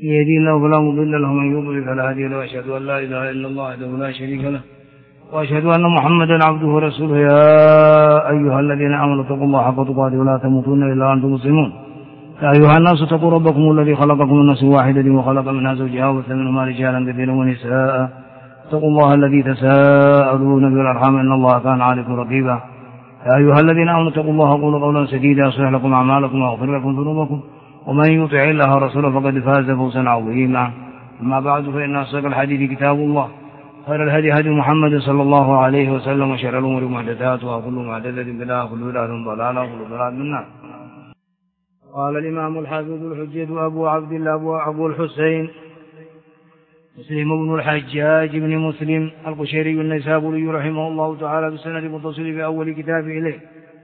يهدي الله فلا مضل له ومن يضلل فلا هادي له وأشهد أن لا إله إلا الله وحده لا شريك له وأشهد أن محمدا عبده ورسوله. يا أيها الذين آمنوا اتقوا الله حق تقاته ولا تموتن إلا وأنتم مسلمون. يا أيها الناس اتقوا ربكم الذي خلقكم من نفس واحدة وخلق منها زوجها وبث منهما رجالا كثيرا ونساء. اتقوا الله الذي تساءلون به والأرحام إن الله كان عليكم رقيبا. يا أيها الذين آمنوا اتقوا الله وقولوا قولا سديدا يصلح لكم أعمالكم ويغفر لكم ذنوبكم ومن يطع الله ورسوله فقد فاز فوزا عظيما. أما بعد فإن أصدق الحديث كتاب الله خير الهدي هدي محمد صلى الله عليه وسلم وشر الأمور محدثاتها وكل محدثة بدعة وكل بدعة ضلالة وكل ضلالة من النار. قال الإمام الحافظ الحجة أبو عبد الله أبو الحسين مسلم بن الحجاج بن مسلم القشيري النيسابوري رحمه الله تعالى بسند متصل في أول كتاب إليه.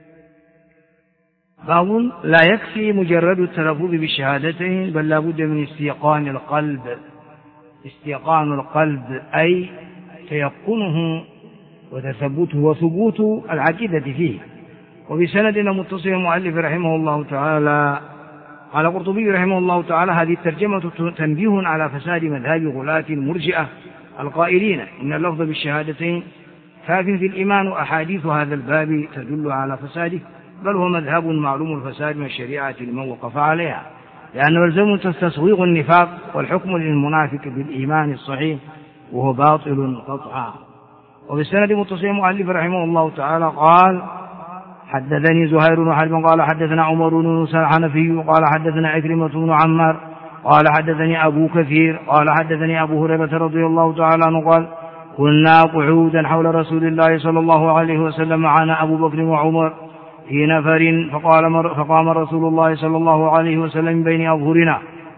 باب لا يكفي مجرد التلفظ بالشهادتين بل لا بد من استيقان القلب. استيقان القلب أي تيقنه وتثبته وثبوت العقيدة فيه. وبسندنا متصل المؤلف رحمه الله تعالى على قرطبي رحمه الله تعالى هذه الترجمة تنبيه على فساد مذهب غلاة المرجئة القائلين إن اللفظ بالشهادتين كاف في الإيمان. وأحاديث هذا الباب تدل على فساده بل هو مذهب معلوم الفساد من الشريعة لمن وقف عليها لأنه يلزم تسويغ النفاق والحكم للمنافق بالإيمان الصحيح وهو باطل قطعا. وبالسند متصل المؤلف رحمه الله تعالى قال حدثني زهير بن حرب قال حدثنا عمر بن موسى الحنفي قال حدثنا عكرمة بن عمار قال حدثني أبو كثير قال حدثني أبو هريرة رضي الله تعالى عنه قال كنا قعودا حول رسول الله صلى الله عليه وسلم معنا أبو بكر وعمر في نفر فقام رسول الله صلى الله عليه وسلم من بين أظهرنا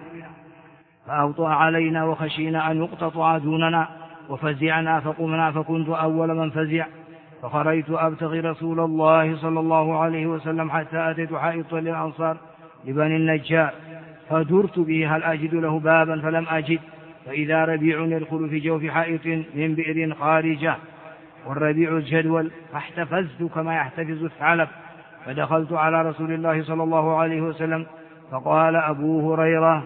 فأبطأ علينا وخشينا أن يقتطع دوننا وفزعنا فقمنا فكنت أول من فزع فخرجت أبتغي رسول الله صلى الله عليه وسلم حتى أتيت حائطا للأنصار لبني النجار فدرت به هل أجد له بابا فلم أجد فإذا ربيع يدخل في جوف حائط من بئر خارجة والربيع الجدول فاحتفزت كما يحتفز الثعلب فدخلت على رسول الله صلى الله عليه وسلم فقال أبو هريرة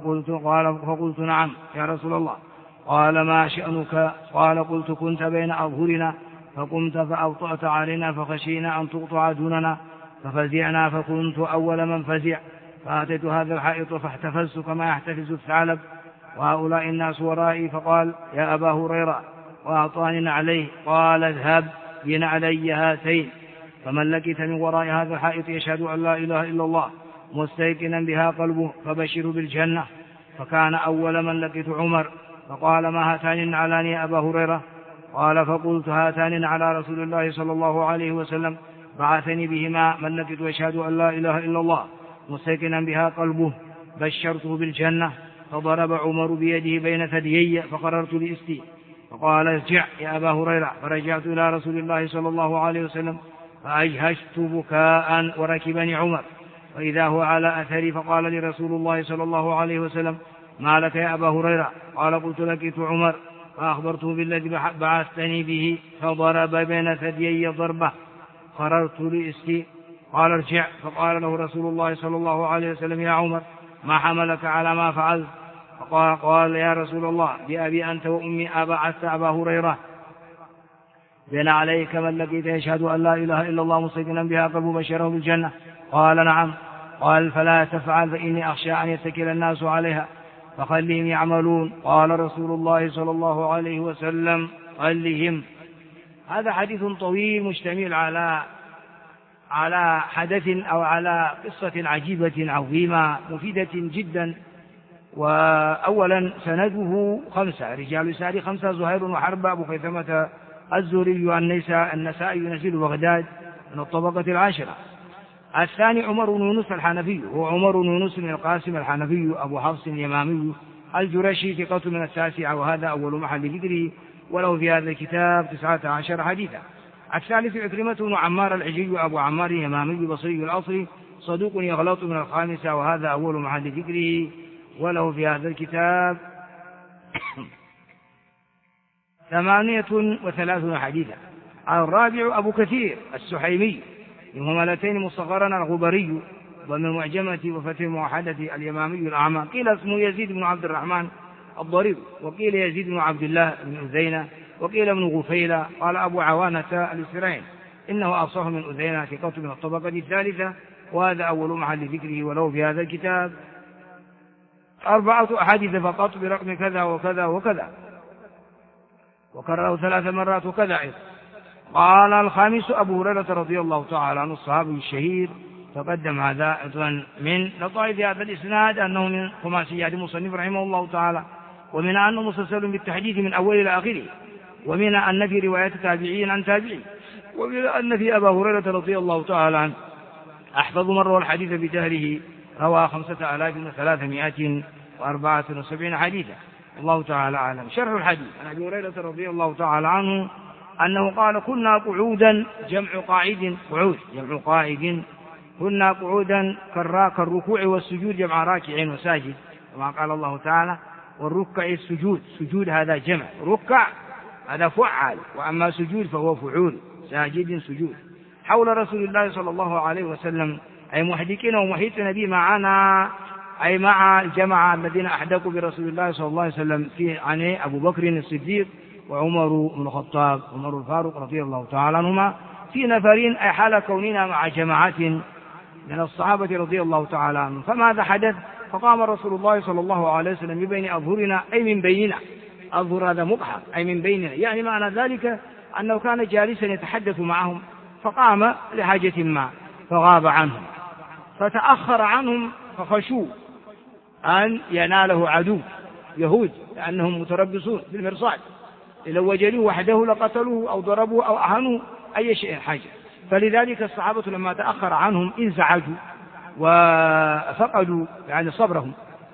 فقلت نعم يا رسول الله. قال ما شأنك؟ قال قلت كنت بين أظهرنا فقمت فأبطأت علينا فخشينا أن تقطع دوننا ففزعنا فكنت أول من فزع فأتيت هذا الحائط فاحتفزت كما يحتفز الثعلب وهؤلاء الناس ورائي فقال يا أبا هريرة وأعطاني عليه قال اذهب بن علي هاتين فمن لقيت من وراء هذا الحائط يشهد أن لا إله إلا الله مستيقنا بها قلبه فبشر بالجنة. فكان أول من لقيت عمر فقال ما هاتان علاني يا أبا هريرة؟ قال فقلت هاتان على رسول الله صلى الله عليه وسلم بعثني بهما من لقيت يشهد أن لا إله إلا الله مستيقنا بها قلبه بشرته بالجنة. فضرب عمر بيده بين ثديي فقررت لإستي فقال ارجع يا أبا هريرة فرجعت إلى رسول الله صلى الله عليه وسلم فأجهشت بكاء وركبني عمر فإذا هو على أثري فقال لي رسول الله صلى الله عليه وسلم ما لك يا أبا هريرة؟ قال قلت لقيت عمر فأخبرته بالذي بعثتني به فضرب بين ثديي ضربة قررت لإستي قال ارجع فقال له رسول الله صلى الله عليه وسلم يا عمر ما حملك على ما فعلت؟ قال يا رسول الله بأبي أنت وأمي أبعثت أبا هريرة بين عليك من لقيت يشهد أن لا إله إلا الله مستيقنا بها قلبه بشره بالجنة؟ قال نعم. قال فلا تفعل فإني أخشى أن يتكل الناس عليها فخلهم يعملون. قال رسول الله صلى الله عليه وسلم خلهم. هذا حديث طويل مشتمل على حدث أو على قصة عجيبة عظيمة مفيدة جدا. وأولا سنده 5 رجال ساري 5 زهير وحرب أبو خيثمة الزهري النسائي نزيل بغداد من الطبقة 10. الثاني عمر بن يونس الحنفي هو عمر بن يونس بن القاسم الحنفي أبو حفص اليمامي الجرشي ثقة من 9 وهذا أول محل ذكره وله في هذا الكتاب 19 حديثا. الثالث عكرمة بن عمار العجي أبو عمار اليمامي بصري الأصل صدوق يغلط من 5 وهذا أول محل ذكره وله في هذا الكتاب 38 حديثا. الرابع أبو كثير السحيمي بمهملتين مصغرا الغبري ضمن المعجمة وفتح الموحدة اليمامي الأعمى. قيل اسمه يزيد بن عبد الرحمن الضرير، وقيل يزيد بن عبد الله بن أذينة، وقيل ابن غفيلة. قال أبو عوانة الإسرائيل إنه أفصح من أذينة ثقة من الطبقة الثالثة، وهذا أول محل ذكره وله في هذا الكتاب 4 أحاديث فقط برقم كذا وكذا وكذا، وكرره 3 مرات وكذا أيضا. قال الخامس أبو هريرة رضي الله تعالى عنه الصحابي الشهير، تقدم هذا أيضا من لطائف هذا الإسناد أنه من خماسيات المصنف رحمه الله تعالى، ومن أنه مسلسل بالتحديث من أول إلى آخره، ومن أن في رواية تابعين عن تابعين، ومن أن في أبا هريرة رضي الله تعالى عنه أحفظ من روى الحديث بدهره روى 5374 حديثا. الله تعالى أعلم. شرح الحديث عن أبي هريرة رضي الله تعالى عنه أنه قال كنا قعودا جمع قاعد، قعود جمع قاعد، كنا قعودا كالركوع والسجود جمع راكع وساجد، كما قال الله تعالى والركع السجود، سجود هذا جمع، ركع هذا فعال، وأما سجود فهو فعول، ساجد سجود، حول رسول الله صلى الله عليه وسلم، أي محدقين ومحيطين به معنا، أي مع الجماعة الذين أحدقوا برسول الله صلى الله عليه وسلم في عنه أبو بكر الصديق وعمر بن الخطاب عمر الفاروق رضي الله تعالى عنهما، في نفرين أي حال كوننا مع جماعات من الصحابة رضي الله تعالى عنهم. فماذا حدث؟ فقام رسول الله صلى الله عليه وسلم من بين أظهرنا، أي من بيننا، أظهر هذا مبحر أي من بيننا، يعني معنى ذلك أنه كان جالسا يتحدث معهم، فقام لحاجة ما فغاب عنهم، فتأخر عنهم فخشوا أن يناله عدو يهود، لأنهم متربصون بالمرصاد، لو وجدوه وحده لقتلوه أو ضربوه أو أهانوه أي شيء حاجة. فلذلك الصحابة لما تأخر عنهم انزعجوا وفقدوا يعني صبرهم،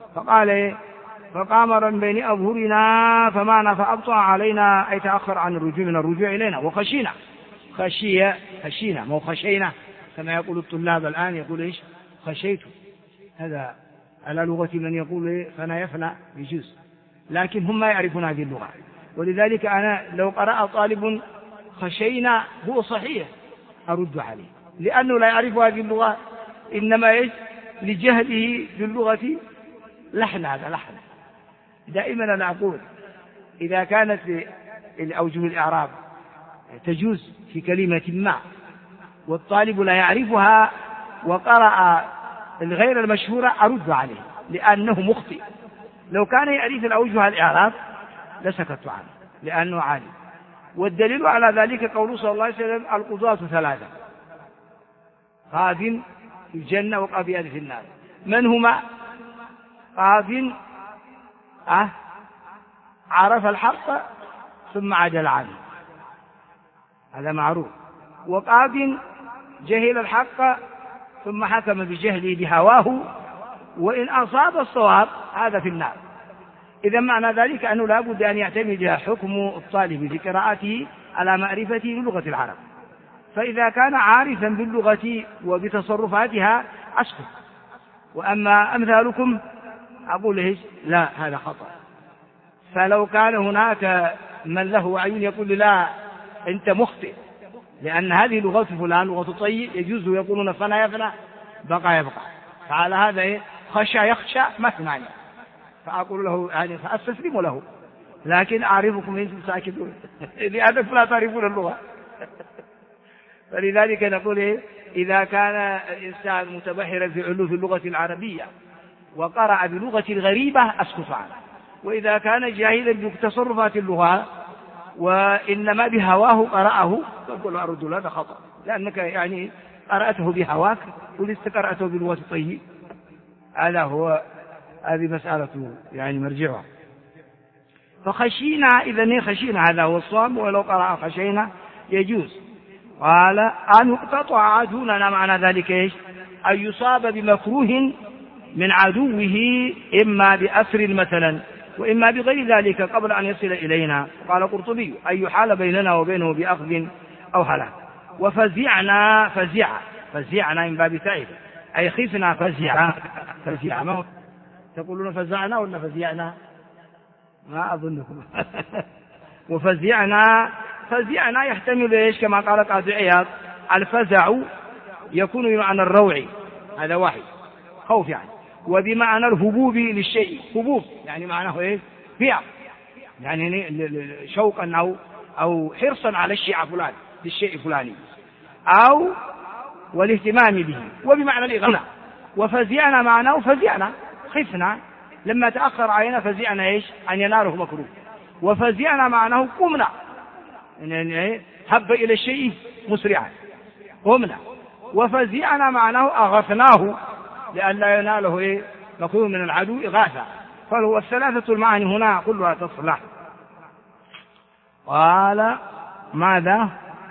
فقام من بين أظهرنا فمعنا فأبطأ علينا، أي تأخر عن الرجوع من الرجوع إلينا، وخشينا، خشينا مو خشينا كما يقول الطلاب الآن، يقول إيش خشيت، هذا على لغة من يقول فنا يفنى يجوز، لكن هم ما يعرفون هذه اللغة. ولذلك أنا لو قرأ طالب خشينا هو صحيح أرد عليه، لأنه لا يعرف هذه اللغة، إنما إيش لجهله باللغة لحن، هذا لحن. دائما أنا أقول إذا كانت الأوجه الإعراب تجوز في كلمة ما والطالب لا يعرفها وقرأ الغير المشهورة أرد عليه لأنه مخطئ. لو كان يعرف الأوجه الإعراب لسكت عنه لأنه عالم. والدليل على ذلك قوله صلى الله عليه وسلم القضاة 3، قاض في الجنة وقاضيان في النار. من هما؟ قاض عرف الحق ثم عدل عنه، هذا معروف، وقاض جهل الحق ثم حكم بجهله بهواه وإن أصاب الصواب هذا في النار. إذا معنى ذلك أنه لا بد أن يعتمد حكم الطالب في قراءته على معرفته بلغة العرب، فإذا كان عارفا باللغة وبتصرفاتها أسكت، وأما أمثالكم أقول إيش لا هذا خطأ. فلو كان هناك من له عين يقول لا أنت مخطئ لأن هذه لغة فلان لغة طيب يجوز يقولون فنا يفنى بقى يبقى، فعلى هذا خشى يخشى ما سمعني، فأقول له يعني فأستسلم له، لكن أعرفكم أنتم ساكتون لأنكم لا تعرفون اللغة. فلذلك نقول إذا كان الإنسان متبحرا في علوم اللغة العربية وقرأ بلغة الغريبة أسكت عنه، وإذا كان جاهلا بتصرفات اللغة وإنما بهواه قرأه فقل أرد له هذا خطأ، لأنك يعني قرأته بهواك ولست قرأته بلغة طيب. هذا هو هذه مسألة يعني مرجعها. فخشينا إذن خشينا هذا هو الصواب، ولو قرأ خشينا يجوز. قال أن يقتطع عدونا، معنى ذلك إيش؟ أن يصاب بمكروه من عدوه إما بأسر مثلا وإما بغير ذلك قبل أن يصل إلينا. قال قرطبي أن يحال بيننا وبينه بأخذ أو هلاك. وفزعنا فزعنا من باب تعب أي خفنا فزع ما تقولون فزعنا ولا فزعنا؟ ما أظنكم. وفزعنا يحتمل إيش كما قال قاضي عياض الفزع يكون بمعنى الروع هذا واحد خوف يعني. وبمعنى الهبوب للشيء، هبوب يعني معناه إيه؟ فيها يعني شوقا أو حرصا على الشيء فلان للشيء الفلاني، أو والاهتمام به. وبمعنى الإغراء. وفزعنا معناه فزعنا، خفنا لما تأخر علينا، فزعنا إيش؟ أن يناله مكروه. وفزعنا معناه قمنا، يعني هب إلى الشيء مسرعا، قمنا. وفزعنا معناه أغثناه لئلا يناله إيه؟ مكروه من العدو إغاثة. فهو الثلاثة المعاني هنا كلها تصلح. قال ماذا؟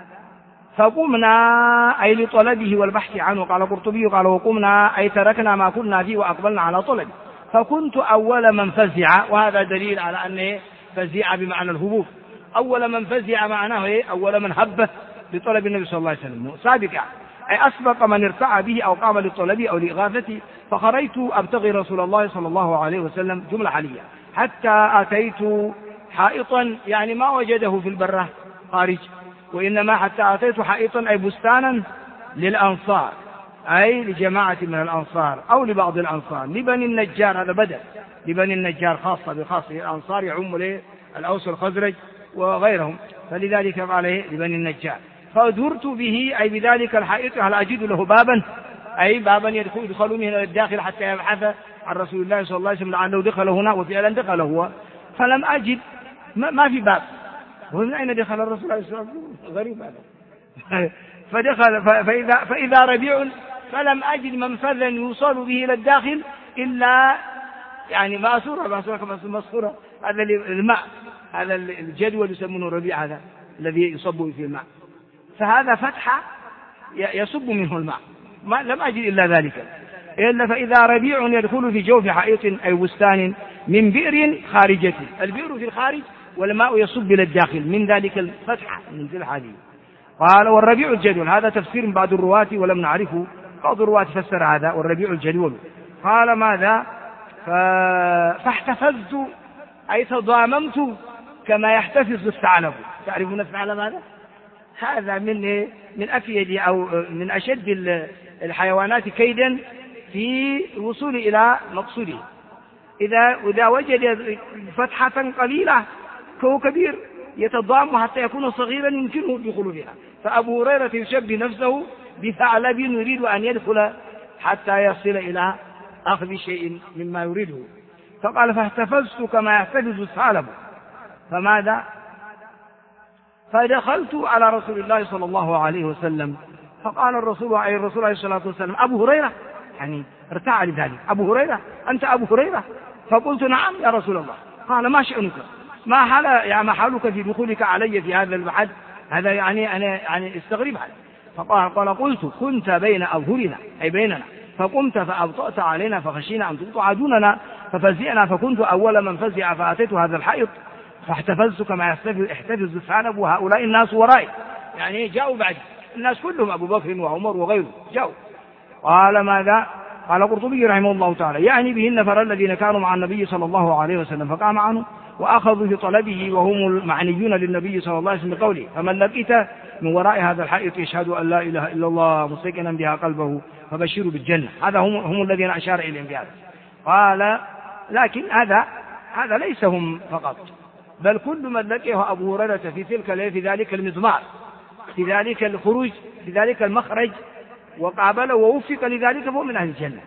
فقمنا أي لطلبه والبحث عنه. قال قرطبي قال وقمنا أي تركنا ما كنا فيه وأقبلنا على طلبه. فكنت أول من فزع، وهذا دليل على أنه فزع بمعنى الهبوب. أول من فزع معناه إيه؟ أول من هب لطلب النبي صلى الله عليه وسلم، سابقا أي أسبق من ارتعى به أو قام لطلبه أو لإغاثته. فخرجت أبتغي رسول الله صلى الله عليه وسلم، جملة حالية، حتى أتيت حائطا، يعني ما وجده في البرة خارج، وإنما حتى أتيت حائطا أي بستانا للأنصار، أي لجماعة من الأنصار أو لبعض الأنصار، لبني النجار، هذا بدل لبني النجار خاصة بخاصة الأنصار يعم الأوس والخزرج وغيرهم، فلذلك قال لبني النجار. فدرت به أي بذلك الحائط، هل أجد له بابا، أي بابا يدخل من الداخل حتى يبحث عن رسول الله صلى الله عليه وسلم لعله دخل هنا، وفعلا دخل هو، فلم أجد، ما في باب. ومن أين دخل الرسول عليه الصلاة والسلام؟ غريب هذا. فدخل فإذا ربيع، فلم أجد منفذا يوصل به إلى الداخل إلا يعني ماسورة هذا الماء، هذا الجدول يسمونه ربيع، هذا الذي يصب فيه الماء، فهذا فتحة يصب منه الماء، لم أجد إلا ذلك، إلا فإذا ربيع يدخل في جوف حائط أي بستان من بئر خارجة، البئر في الخارج والماء يصب إلى الداخل من ذلك الفتحة من ذي هذه. قال والربيع الجدول، هذا تفسير بعض الرواة ولم نعرفه، بعض الرواة فسر هذا والربيع الجدول. قال ماذا؟ فاحتفظت أي تضاممت كما يحتفظ الثعلب. تعرفون الثعلب هذا؟ هذا من أكيد أو من أشد الحيوانات كيدا في الوصول إلى مقصوده. إذا وجد فتحة قليلة فهو كبير يتضام حتى يكون صغيرا يمكنه الدخول فيها. فأبو هريرة يشبه نفسه بثعلب يريد أن يدخل حتى يصل إلى أخذ شيء مما يريده. فقال فاحتفظت كما يحتفظ الثعلب. فماذا؟ فدخلت على رسول الله صلى الله عليه وسلم، فقال الرسول عليه الصلاة والسلام أبو هريرة، يعني ارتعى لذلك، أبو هريرة أنت أبو هريرة؟ فقلت نعم يا رسول الله. قال ما شأنك؟ ما حالك في دخولك علي في هذا البحث؟ هذا يعني أنا يعني استغرب هذا. فقال قلت كنت بين أظهرنا أي بيننا، فقمت فأبطأت علينا فخشينا أن تقطع دوننا ففزعنا، فكنت أول من فزع فأتيت هذا الحائط فاحتفزت كما يحتفز الثعلب وهؤلاء الناس ورائي، يعني جاءوا بعد الناس كلهم أبو بكر وعمر وغيره جاءوا. قال ماذا؟ قال قرطبي رحمه الله تعالى يعني به النفر الذين كانوا مع النبي صلى الله عليه وسلم، فقام عنه وأخذوا في طلبه وهم المعنيون للنبي صلى الله عليه وسلم بقوله فمن لقيت من وراء هذا الحائط يشهد أن لا إله إلا الله مستيقنا بها قلبه فبشروا بالجنة. هذا هم الذين أشار إليهم بهذا. قال لكن هذا ليس هم فقط، بل كل من لقيه أبو هريرة في ذلك المضمار، في ذلك الخروج، في ذلك المخرج، وقابله ووفق لذلك فهو من أهل الجنة.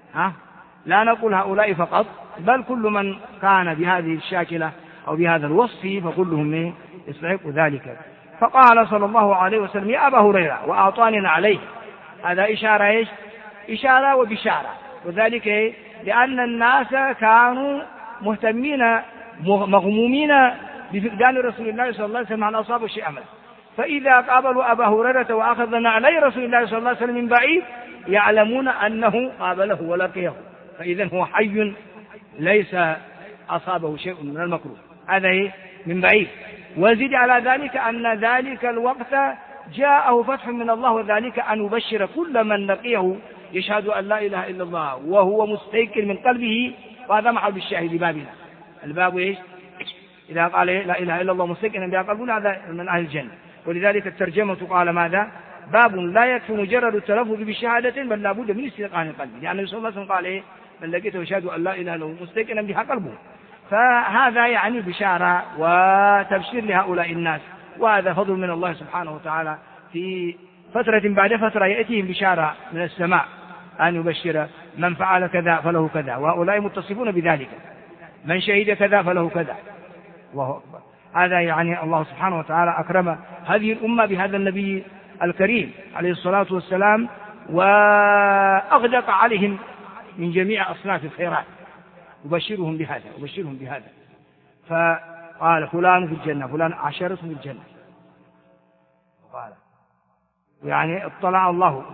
لا نقول هؤلاء فقط، بل كل من كان بهذه الشاكلة أو بهذا الوصف فكلهم يستحق ذلك. فقال صلى الله عليه وسلم يا أبا هريرة وأعطاننا عليه. هذا إشارة إشارة وبشارة، وذلك لأن الناس كانوا مهتمين مغمومين بفقدان رسول الله صلى الله عليه وسلم عن أصابه شيء أمل، فإذا قابلوا أبا هريرة وأخذنا عليه رسول الله صلى الله عليه وسلم من بعيد يعلمون أنه قابله ولقيه، فإذا هو حي ليس أصابه شيء من المكروه، هذا من بعيد. وزد على ذلك أن ذلك الوقت جاءه فتح من الله، وذلك أن يبشر كل من لقيه يشهد أن لا إله إلا الله وهو مستيقن من قلبه. وهذا محل الشاهد بابنا، الباب إذا قال لا إله إلا الله مستيقنا بها قلبنا هذا من أهل الجنة. ولذلك الترجمة قال ماذا؟ باب لا يكفي مجرد التلفظ بالشهادة بل لا بد من استيقان القلب، لأن النبي صلى الله عليه وسلم قال إيه؟ من لقيته يشهد أن لا إله إلا الله مستيقنا بها قلبه. فهذا يعني بشارة وتبشير لهؤلاء الناس، وهذا فضل من الله سبحانه وتعالى، في فترة بعد فترة يأتيهم بشارة من السماء أن يبشر من فعل كذا فله كذا، وهؤلاء متصفون بذلك، من شهد كذا فله كذا، الله أكبر. هذا يعني الله سبحانه وتعالى أكرم هذه الأمة بهذا النبي الكريم عليه الصلاة والسلام، وأغدق عليهم من جميع أصناف الخيرات، وبشرهم بهذا. فقال فلان في الجنة، فلان عشرة في الجنة. قال يعني اطلع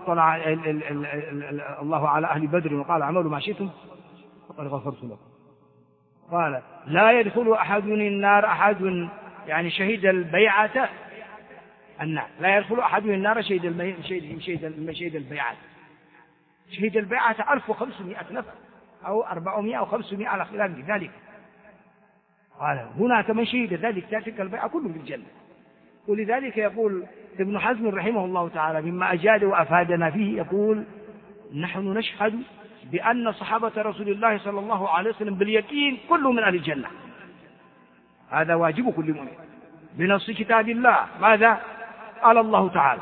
الله على أهل بدر وقال اعملوا ما شئتم فقد غفرت لكم. قال لا يدخل أحد النار أحد يعني شهد البيعة النار، لا يدخل أحد النار شهد البيعة. شهد البيعة 1500 نفر أو 400 أو 500 على خلاف ذلك. قال هناك من شهد ذلك تلك البيعة كلهم في الجنة. ولذلك يقول ابن حزم رحمه الله تعالى مما أجاد وأفادنا فيه، يقول نحن نشهد بأن صحابة رسول الله صلى الله عليه وسلم باليقين كلهم من أهل الجنة. هذا واجب كل مؤمن بنص كتاب الله. ماذا قال الله تعالى؟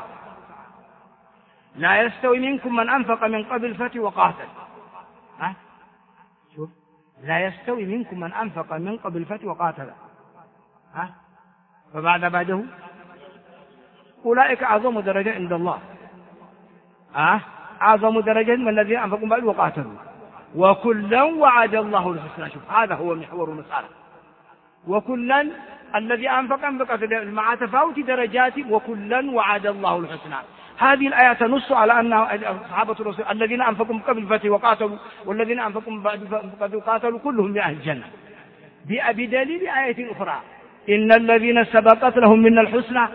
لا يستوي منكم من أنفق من قبل الفتح وقاتل. شوف، لا يستوي منكم من أنفق من قبل الفتح وقاتل. فماذا بعده؟ أولئك أعظم درجة عند الله. أعظم درجة من الذين أنفقوا بعد وقاتلوا، وكلا وعد الله الحسنى. شوف، هذا هو محور المسألة. وكلا الذي أنفق مع تفاوت درجات، وكلا وعد الله الحسنى. هذه الآية تنص على أن صحابة الرسول الذين أنفقوا قبل الفتح وقاتلوا والذين أنفقوا بعد وقاتلوا كلهم من أهل الجنة، بدليل آية أخرى إن الذين سبقت لهم من الحسنى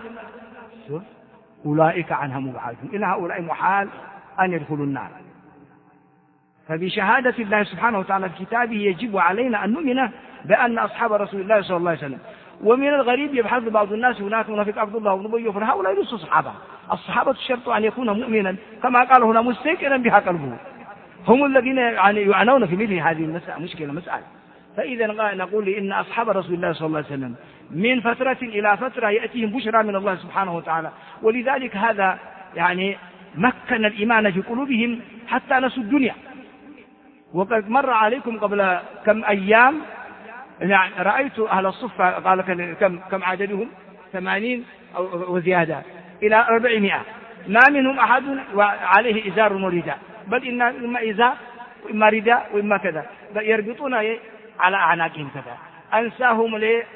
أولئك عنها مبعدون. إن هؤلاء محال أن يدخلوا النار. فبشهادة الله سبحانه وتعالى في كتابه يجب علينا أن نؤمن بأن أصحاب رسول الله صلى الله عليه وسلم. ومن الغريب يبحث بعض الناس هناك منافق عبد الله بن أبي، فهؤلاء ليسوا صحابة. الصحابة الشرط أن يكون مؤمنا كما قال هنا مستيقنا بها قلبه، هم الذين يعنون في مثل هذه المسألة مسألة. فإذا نقول إن أصحاب رسول الله صلى الله عليه وسلم من فترة إلى فترة يأتيهم بشرى من الله سبحانه وتعالى، ولذلك هذا يعني مكن الإيمان في قلوبهم حتى نسوا الدنيا. وقد مر عليكم قبل كم أيام يعني رأيت أهل الصفة قال كم عددهم 80 وزيادة إلى 400، ما منهم أحد عليه إزار ورداء، بل إما إزار وإما رداء وإما كذا، يربطون على أعناقهم كذا. أنساهم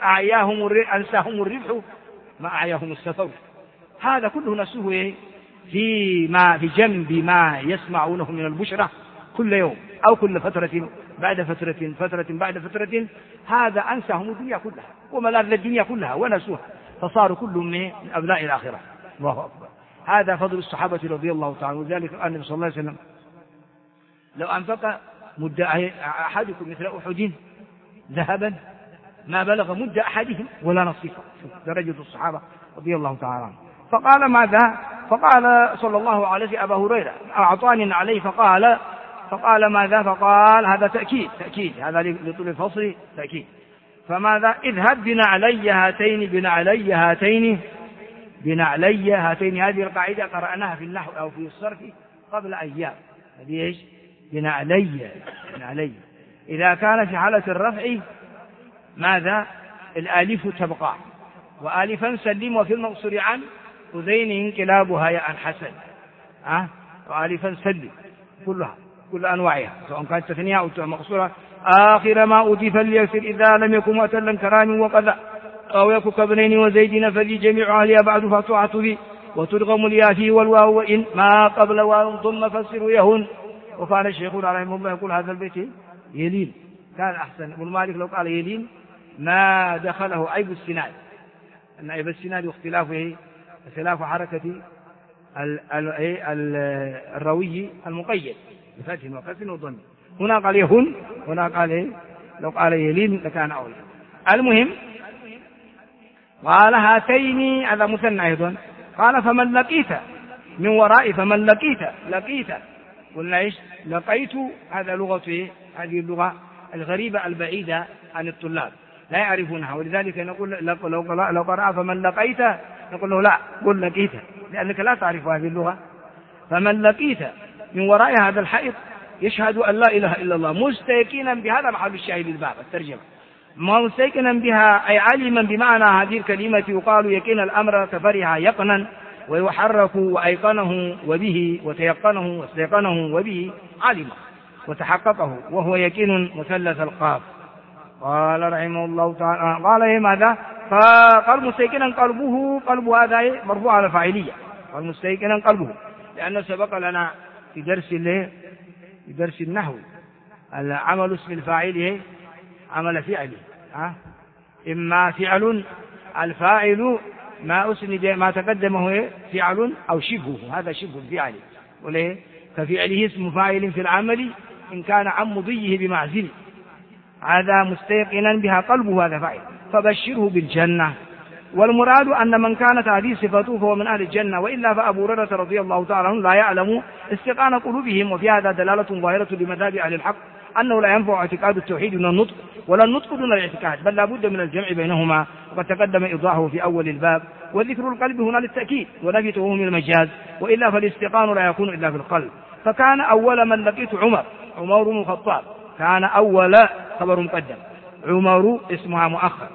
الربح ما أعياهم السفر. هذا كله نسوه في جنب ما يسمعونه من البشرة كل يوم أو كل فترة بعد فترة بعد فترة. هذا أنساهم الدنيا كلها وملاذ الدنيا كلها ونسوها، فصاروا كلهم من أبناء الآخرة. الله أكبر. هذا فضل الصحابة رضي الله تعالى. وذلك قال النبي صلى الله عليه وسلم لو أنفق مد أحدكم مثل أحد ذهبا ما بلغ مد أحدهم ولا نصيفه. درجة الصحابة رضي الله تعالى عنهم. فقال ماذا؟ فقال صلى الله عليه وسلم أبا هريرة أعطاني عليه، فقال ماذا؟ فقال هذا تأكيد هذا لطول الفصل تأكيد. فماذا؟ اذهب بنعلي هاتين. هذه القاعدة قرأناها في النحو أو في الصرف قبل أيام. هذه إيش؟ بنعلي. إذا كان في حالة الرفع ماذا؟ الآلف تبقى، وآلفا سلم، وفي المقصور عن أذين انقلابها يا عن حسن. وآلفا سلم كل أنواعها سواء كانت تثنية أو مقصورة. آخر ما أضيف ليسر إذا لم يكن مؤتلا كرام وقذا أو يكن كابنين وزيدين فذي جميع أهلها بعد فتوعة ذي وتدغم الياء فيه والواو وإن ما قبل واو ثم فسر يهون. وكان الشيخ رحمه الله يقول هذا البيت يلين، كان أحسن. ابن مالك لو قال يلين ما دخله عيب السناد، أن عيب السناد اختلاف حركة الروي المقيد بفتح وكسر وضم. هنا قال يهون، هنا قال لو قال يلين لكان أولى. المهم قال هاتين، هذا مثنى أيضا. قال فمن لقيت من وراء فمن لقيت قلنا إيش؟ لقيت، هذا لغة إيه؟ هذه اللغة الغريبة البعيدة عن الطلاب لا يعرفونها، ولذلك نقول لو قرأ فمن لقيت نقول له لا، قل لقيت، لأنك لا تعرف هذه اللغة. فمن لقيت من وراء هذا الحائط يشهد أن لا إله إلا الله مستيقنا بهذا محل الشاهد الباب الترجمة، ما مستيقنا بها أي علما بمعنى هذه الكلمة، يقال يقين الأمر كفرها يقنا، ويحرك وأيقنه وبه وتيقنه واستيقنه وبه علم وتحققه، وهو يقين مثلث القاف. قال رحمه الله تعالى قال إيه ماذا؟ قال مستيقنا قلب هذا مرفوع على فاعلية، قال مستيقنا قلبه، لأنه سبق لنا في درس النحو العمل اسم الفاعل عمل فعله، إما فعل الفاعل ما أسند ما تقدمه فعل أو شبهه، هذا شبه الفعل، وليه كفعله اسم فاعل في العمل إن كان عن مضيه بمعزل، هذا مستيقنا بها قلبه هذا فاعل، فبشره بالجنة. والمراد أن من كانت هذه صفته فهو من أهل الجنة، وإلا فأبو هريرة رضي الله تعالى عنه لا يعلم استيقان قلوبهم، وفي هذا دلالة ظاهرة لمذهب أهل الحق أنه لا ينفع اعتقاد التوحيد من النطق، ولا النطق دون الاعتقاد، بل لا بد من الجمع بينهما، وقد تقدم إيضاحه في أول الباب. وذكر القلب هنا للتأكيد ونفته من المجاز، وإلا فالاستيقان لا يكون إلا في القلب. فكان أول من لقيت عمر بن الخطاب، كان أول خبر مقدم، عمر اسمها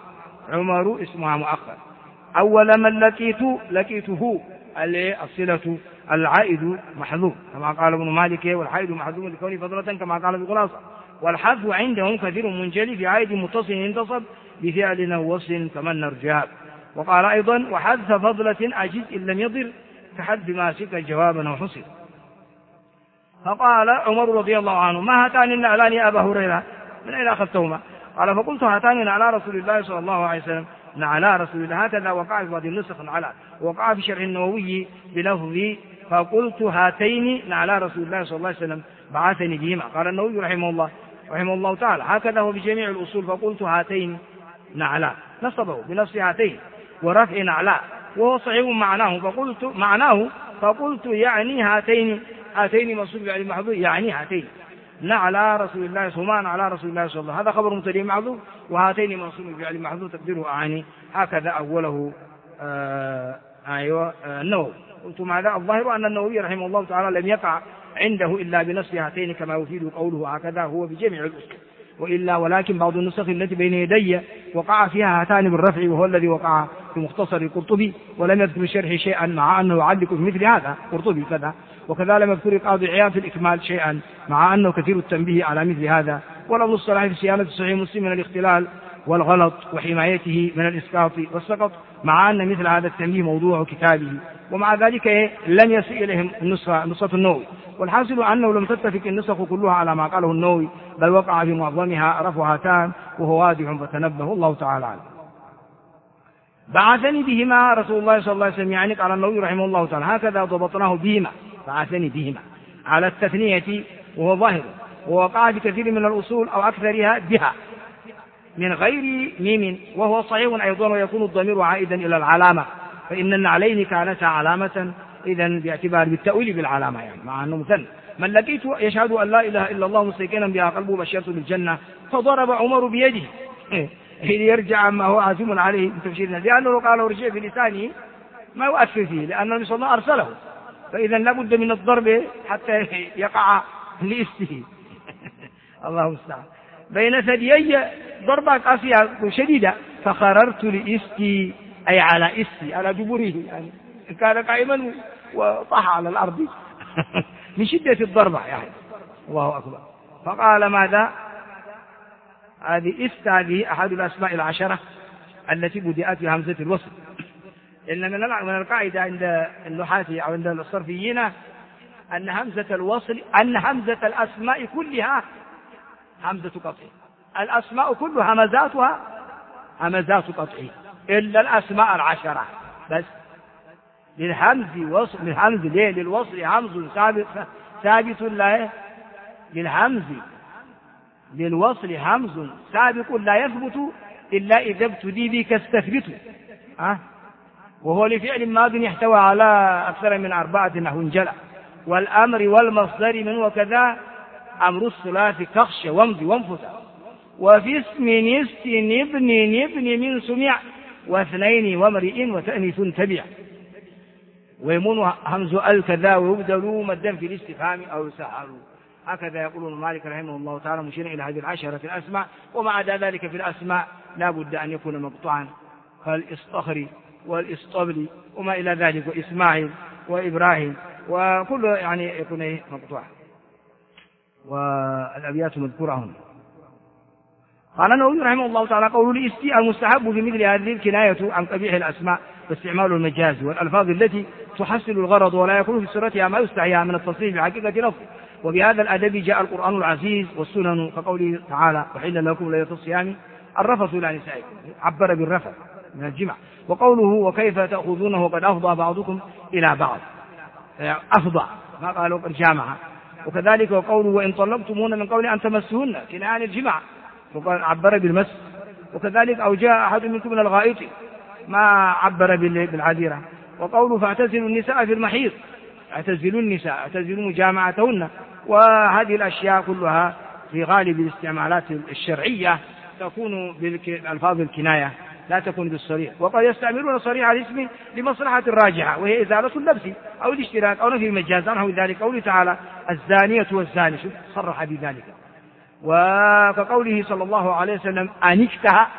مؤخر، أول من لقيته الصلة العائد محذوف كما قال ابن مالك، والعائد محذوف لكونه فضلة كما قال بخلاصة. والحذف عندهم كثير منجلي في عائد متصل ينتصب بفعل أو وصل كما النرجاب. وقال أيضا وحذف فضلة عجز إن لم يضر كحذف ما سك جوابا وحصل. فقال عمر رضي الله عنه ما هاتان النعلان يا أبا هريرة من أين أخذتهما؟ قال فقلت هاتان على رسول الله صلى الله عليه وسلم، على رسول الله، هكذا وقع في بعض النسخ على، وقع في شرح النووي بلفظ فقلت هاتين على رسول الله صلى الله عليه وسلم بعثني بهما. قال النووي رحمه الله تعالى هكذا هو بجميع الأصول، فقلت هاتين نعلا نصبه بنفس هاتين ورفع نعلا، وهو صحيح فقلت يعني هاتين مصروف يعني محذوف، يعني هاتين نعلى رسول الله سمان على رسول الله صلى الله عليه وسلم، هذا خبر مبتدئ محذوف، وهاتين منصوب بفعل محذوف تقديره أعني، هكذا أوله النووي. قلت ماذا؟ الظاهر أن النووي رحمه الله تعالى لم يقع عنده إلا بنفس هاتين كما يفيد قوله هكذا هو بجميع الأصول، وإلا ولكن بعض النسخ التي بين يدي وقع فيها هاتان بالرفع، وهو الذي وقع في مختصر القرطبي، ولم يذكر الشرح شيئا مع أنه يعلق بمثل هذا قرطبي كذا، وكذا لم يذكر قاضي عياض في الإكمال شيئا مع أنه كثير التنبيه على مثل هذا. ولفظ الصلاح في صيانة صحيح مسلم من الاختلال والغلط وحمايته من الإسقاط والسقط، مع أن مثل هذا التنبيه موضوع كتابه، ومع ذلك لم يصل إليهم نسخة النووي. والحاصل أنه لم تتفق النسخ كلها على ما قاله النووي، بل وقع في معظمها رفع هاتان وهو واضح فتنبه الله تعالى عنه. بعثني بهما رسول الله صلى الله عليه وسلم، يعني قال النووي رحمه الله تعالى هكذا ضبطناه بهما، بعثني بهما على التثنية وهو ظاهر، ووقع في كثير من الأصول أو أكثرها بها من غير ميم، وهو صحيح أيضا، ويكون الضمير عائدا إلى العلامة، فإن النعلين كانتا علامة إذن باعتبار بالتأويل بالعلامة، يعني مع أنه مثنى. من لقيت يشهد أن لا إله إلا الله مستيقنا بها قلبه بشرته بالجنة، فضرب عمر بيده ليرجع ما هو عازم عليه بتفسيرنا، لأنه لو قال ورجع بلسانه ما يؤثر فيه، لأن النبي صلى الله عليه وسلم أرسله، فإذا لابد من الضرب حتى يقع لإسته الله المستعان. بين ثديي ضربة قاسية شديدة، فخررت لإستي أي على إستي على دبره، يعني كان قائما وطاح على الأرض من شدة الضربة، يعني الله أكبر. فقال ماذا؟ هذه هذه أحد الأسماء العشرة التي بدأت بهمزة الوصل. إن من القاعدة عند النحاة أو عند الصرفيين أن همزة الوصل، أن همزة الأسماء كلها همزة قطع، الأسماء كلها همزاتها همزات قطع إلا الأسماء العشرة بس. للهمز للوصل همز ثابت لا للهمز للوصل همز سابق لا يثبت إلا إذا ابتدي بك استثبت. وهو لفعل ماض يحتوى على أكثر من 4 نحو انجلى، والأمر والمصدر من وكذا أمر الثلاث كخش وامض وانفث، وفي اسم نبن من سمع، واثنين وامرئ وتأنيث تبع، ويمون همز الكذا ويبدل مدا في الاستفهام أو يسهل. هكذا يقول مالك رحمه الله تعالى مشيرا إلى هذه 10 الأسماء. وما عدا ذلك في الأسماء لا بد أن يكون مقطوعا، كالإصطخري والإصطبلي وما إلى ذلك، وإسماعيل وإبراهيم، وكل يعني يكون مقطوعا، والأبيات مذكورة هنا. قال النووي رحمه الله تعالى قول الاستي المستحب في مثل هذه الكناية عن قبيح الأسماء واستعمال المجاز والألفاظ التي تحصل الغرض ولا يكون في سورتها ما يستحيا من التصريف بحقيقة لفظ. وبهذا الأدب جاء القرآن العزيز والسنن، كقوله تعالى وحل لكم ليلة الصيام الرفث إلى نسائكم، عبر بالرفث من الجمع. وقوله وكيف تأخذونه وقد أفضى بعضكم إلى بعض، أفضى ما قالوا قد جامع. وكذلك وقوله وإن طلقتمون من قول أن تمسهن كناية عن الجمع، وقال عبر بالمس. وكذلك أو جاء أحد منكم من الغائط ما عبر بالعذيرة. وقوله فاعتزلوا النساء في المحيض، اعتزلوا النساء، اعتزلوا مجامعتهن. وهذه الأشياء كلها في غالب الاستعمالات الشرعية تكون بالألفاظ الكناية لا تكون بالصريح. وقد يستعملون صريح الاسم لمصلحة راجحة وهي إزالة اللبس أو الاشتراك أو نفي المجاز عنه، ذلك قوله تعالى الزانية والزاني، صرح بذلك. وكقوله صلى الله عليه وسلم أنكتها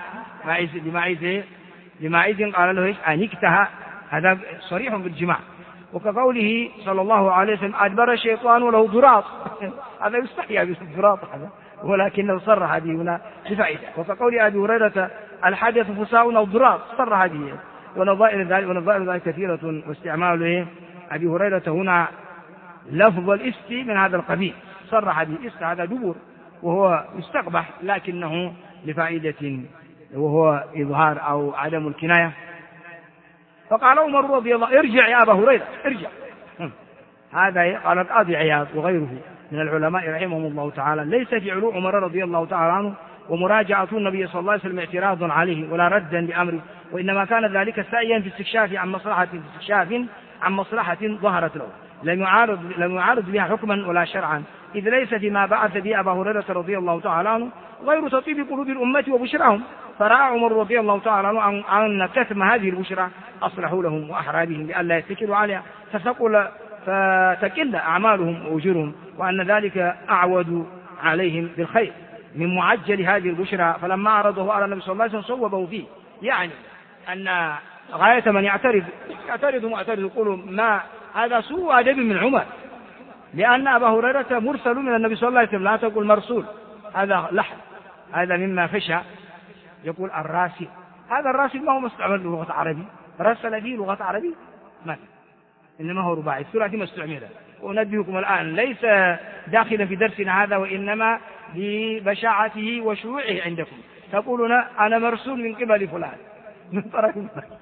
لماعز قال له أنكتها، هذا صريح بالجماع. وكقوله صلى الله عليه وسلم أدبر الشيطان وله ضراط، هذا يستحيا بالضراط هذا، ولكنه صرح هذه هنا بفائدة. وكقول أبي هريرة الحدث فساء أو ضراط، صرح هذه. ونظائر ذلك كثيرة، واستعمال أبي هريرة هنا لفظ الاست من هذا القبيل، صرح به است هذا دبر وهو يستقبح لكنه لفائدة وهو إظهار أو عدم الكناية. فقال عمر رضي الله ارجع يا أبا هريرة ارجع. هذا قال القاضي عياض وغيره من العلماء رحمهم الله تعالى ليس في علو عمر رضي الله تعالى عنه ومراجعة النبي صلى الله عليه وسلم اعتراض عليه ولا ردا بأمره، وإنما كان ذلك سعيا في استكشاف عن مصلحة ظهرت له لم يعارض بها حكما ولا شرعا، إذ ليس فيما بعث به أبا هريرة رضي الله تعالى عنه غير تطيب قلوب الأمة وبشرهم، فرأى عمر رضي الله تعالى عنه أن كتم هذه البشرى أصلح لهم وأحرى بهم لئلا يتكلوا عليها فتكل أعمالهم وأجورهم، وأن ذلك أعود عليهم بالخير من معجل هذه البشرى. فلما عرضه على النبي صلى الله عليه وسلم صوبه فيه، يعني أن غاية من يعترض يقول ما هذا سوء أدب من عمر، لأن أبا هريرة مرسل من النبي صلى الله عليه وسلم، لا تقول مرسول، هذا لحن، هذا مما فشى. يقول الراسل، هذا الراسل ما هو مستعمل لغة عربي، رسل فيه لغة عربي ما، إنما هو رباعي الثلاثي ما استعمل. ونبهكم الآن ليس داخلا في درسنا هذا، وإنما لبشاعته وشيوعه عندكم. تقولون أنا مرسول من قبل فلان من طرف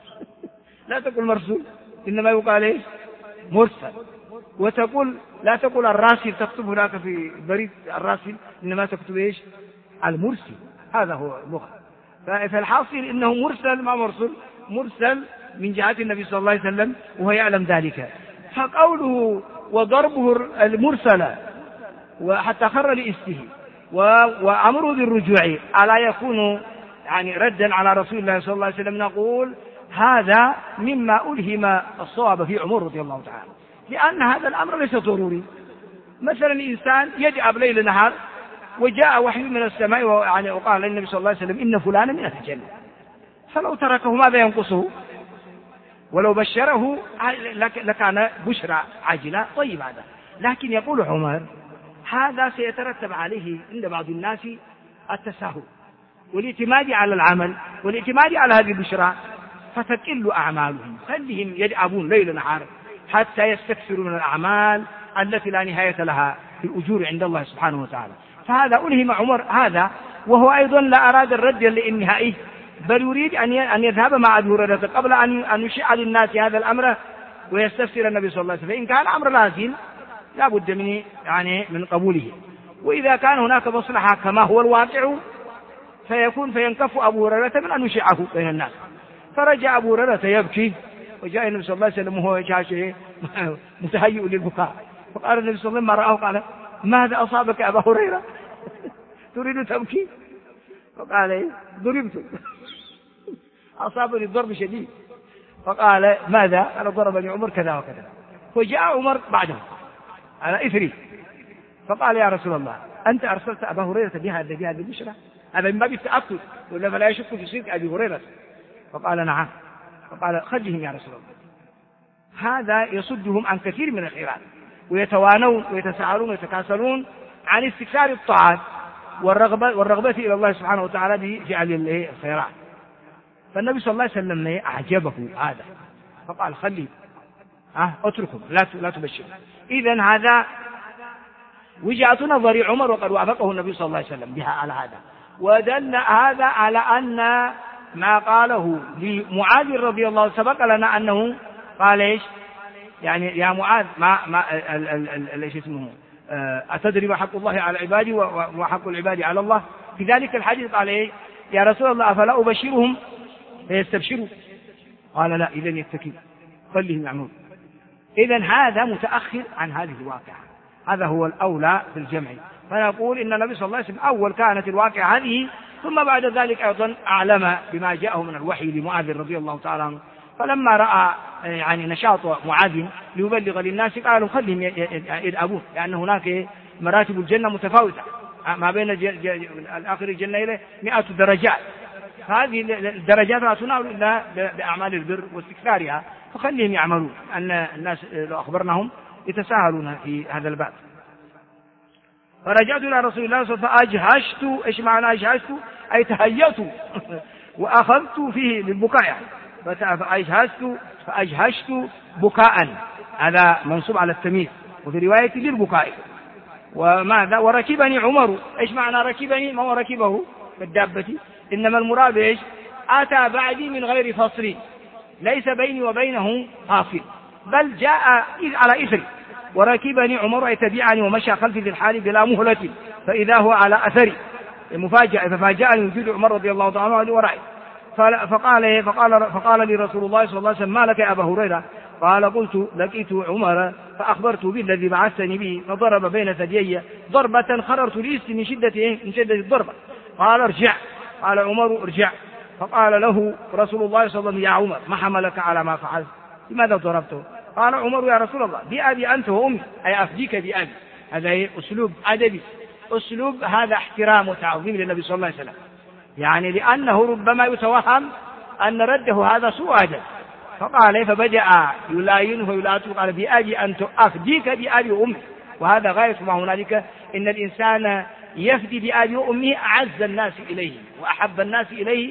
لا تقول مرسول، إنما يقال إيش؟ مرسل. وتقول لا تقول الراسل، تكتب هناك في بريد الراسل، إنما تكتب إيش؟ المرسل، هذا هو اللغة. فالحاصل إنه مرسل ما مرسل من جهة النبي صلى الله عليه وسلم وهو يعلم ذلك. فقوله وضربه المرسل وحتى خر لإسته وأمره بالرجوع ألا يكون يعني ردا على رسول الله صلى الله عليه وسلم؟ نقول هذا مما ألهم الصواب في عمر رضي الله تعالى، لأن هذا الأمر ليس ضروري. مثلا إنسان يدعب ليل نهار وجاء وحي من السماء وقال للنبي صلى الله عليه وسلم إن فلانا من أهل الجنة، فلو تركه ماذا ينقصه؟ ولو بشره لكان بشرى عاجلة طيب هذا. لكن يقول عمر هذا سيترتب عليه عند بعض الناس التساهل والاعتماد على العمل والاعتماد على هذه البشرى، فتقل أعمالهم، خلهم يدعبون ليل نهار حتى يستكثروا من الأعمال التي لا نهاية لها في الأجور عند الله سبحانه وتعالى. فهذا ألهم عمر هذا، وهو أيضا لا أراد الرد النهائي، بل يريد أن يذهب مع أبي هريرة قبل أن يشيع للناس هذا الأمر ويستفسر النبي صلى الله عليه وسلم. فإن كان الأمر لازم لا بد من قبوله، وإذا كان هناك مصلحة كما هو الواقع فينكف أبو هريرة من أن يشيعه بين الناس. فرجع أبو هريرة يبكي وجاء النبي صلى الله عليه وسلم وهو شيء متهيئ للبكاء، فقال النبي صلى الله عليه وسلم ما رآه قال ماذا أصابك أبا هريرة تريد تبكي؟ فقال ضربت أصابني ضرب شديد. فقال ماذا؟ قال ضربني عمر كذا وكذا. فجاء عمر بعده على إثري فقال يا رسول الله أنت أرسلت أبا هريرة بهذا البشرى؟ هذا من باب التأكد ولا فلا يشك في صدق أبي هريرة؟ فقال نعم. فقال خلهم يا رسول الله، هذا يصدهم عن كثير من الخيرات ويتوانون ويتساءلون ويتكاسلون عن استكثار الطاعات والرغبة إلى الله سبحانه وتعالى بفعل الخيرات. فالنبي صلى الله عليه وسلم أعجبه هذا فقال خلي اتركهم لا تبشر. إذن هذا وجهة نظر عمر وقد وافقه النبي صلى الله عليه وسلم بها على هذا. ودل هذا على أن ما قاله لمعاذ رضي الله سبق لنا أنه قال إيش يعني يا معاذ ما ايش اسمه أتدري ما حق الله على عبادي وحق العباد على الله؟ في ذلك الحديث قال إيه يا رسول الله أفلا أبشرهم فيستبشروا؟ قال لا إذن يتكي خلهم يعملون. إذن هذا متأخر عن هذه الواقعة، هذا هو الأولى في الجمع. فنقول إن النبي صلى الله عليه وسلم أول كانت الواقعة هذه، ثم بعد ذلك أيضا أعلم بما جاءه من الوحي لمعاذ رضي الله تعالى عنه. فلما رأى يعني نشاط معاذ ليبلغ للناس قالوا خلهم يذهبون، لأن هناك مراتب الجنة متفاوتة ما بين الآخر الجنة إلى 100 درجات، هذه الدرجات لا تنال إلا بأعمال البر واستكثارها، فخلهم يعملون أن الناس لو أخبرناهم يتساهلون في هذا الباب. فرجعت إلى رسول الله صلى الله عليه وسلم فأجهشت. إيش معنى أجهشت؟ أي تهيأت وأخذت فيه للبكاء يعني. فأجهشت بكاء، هذا منصوب على التمييز، وفي رواية للبكاء. وماذا؟ وركبني عمر. إيش معنى ركبني؟ ما هو ركبه بالدابة، إنما المراد إيش؟ أتى بعدي من غير فصل، ليس بيني وبينه فاصل، بل جاء على إثري. وركبني عمر أي تبعني ومشى خلفي في الحال بلا مهلة، فإذا هو على أثري مفاجأة. ففاجأني وجود عمر رضي الله تعالى عنه ورائي. فقال لي رسول الله صلى الله عليه وسلم ما لك يا أبا هريرة؟ قال قلت لقيت عمر فأخبرت بالذي بعثني به، فضرب بين ثديي ضربة خررت ليست من شدة الضربة. قال ارجع. قال عمر ارجع. فقال له رسول الله صلى الله عليه وسلم يا عمر ما حملك على ما فعلت؟ لماذا ضربته؟ قال عمر يا رسول الله بأبي أنت وأمي، أي أفديك بأبي. هذا أسلوب أدبي، أسلوب هذا احترام وتعظيم للنبي صلى الله عليه وسلم، يعني لأنه ربما يتوهم أن رده هذا سوء أدب. فقال فبدأ يلاينه ويلاته قال بأبي أنت أفديك بأبي وأمي. وهذا غاية ما هنالك، إن الإنسان يفدي بأبي وأمه أعز الناس إليه وأحب الناس إليه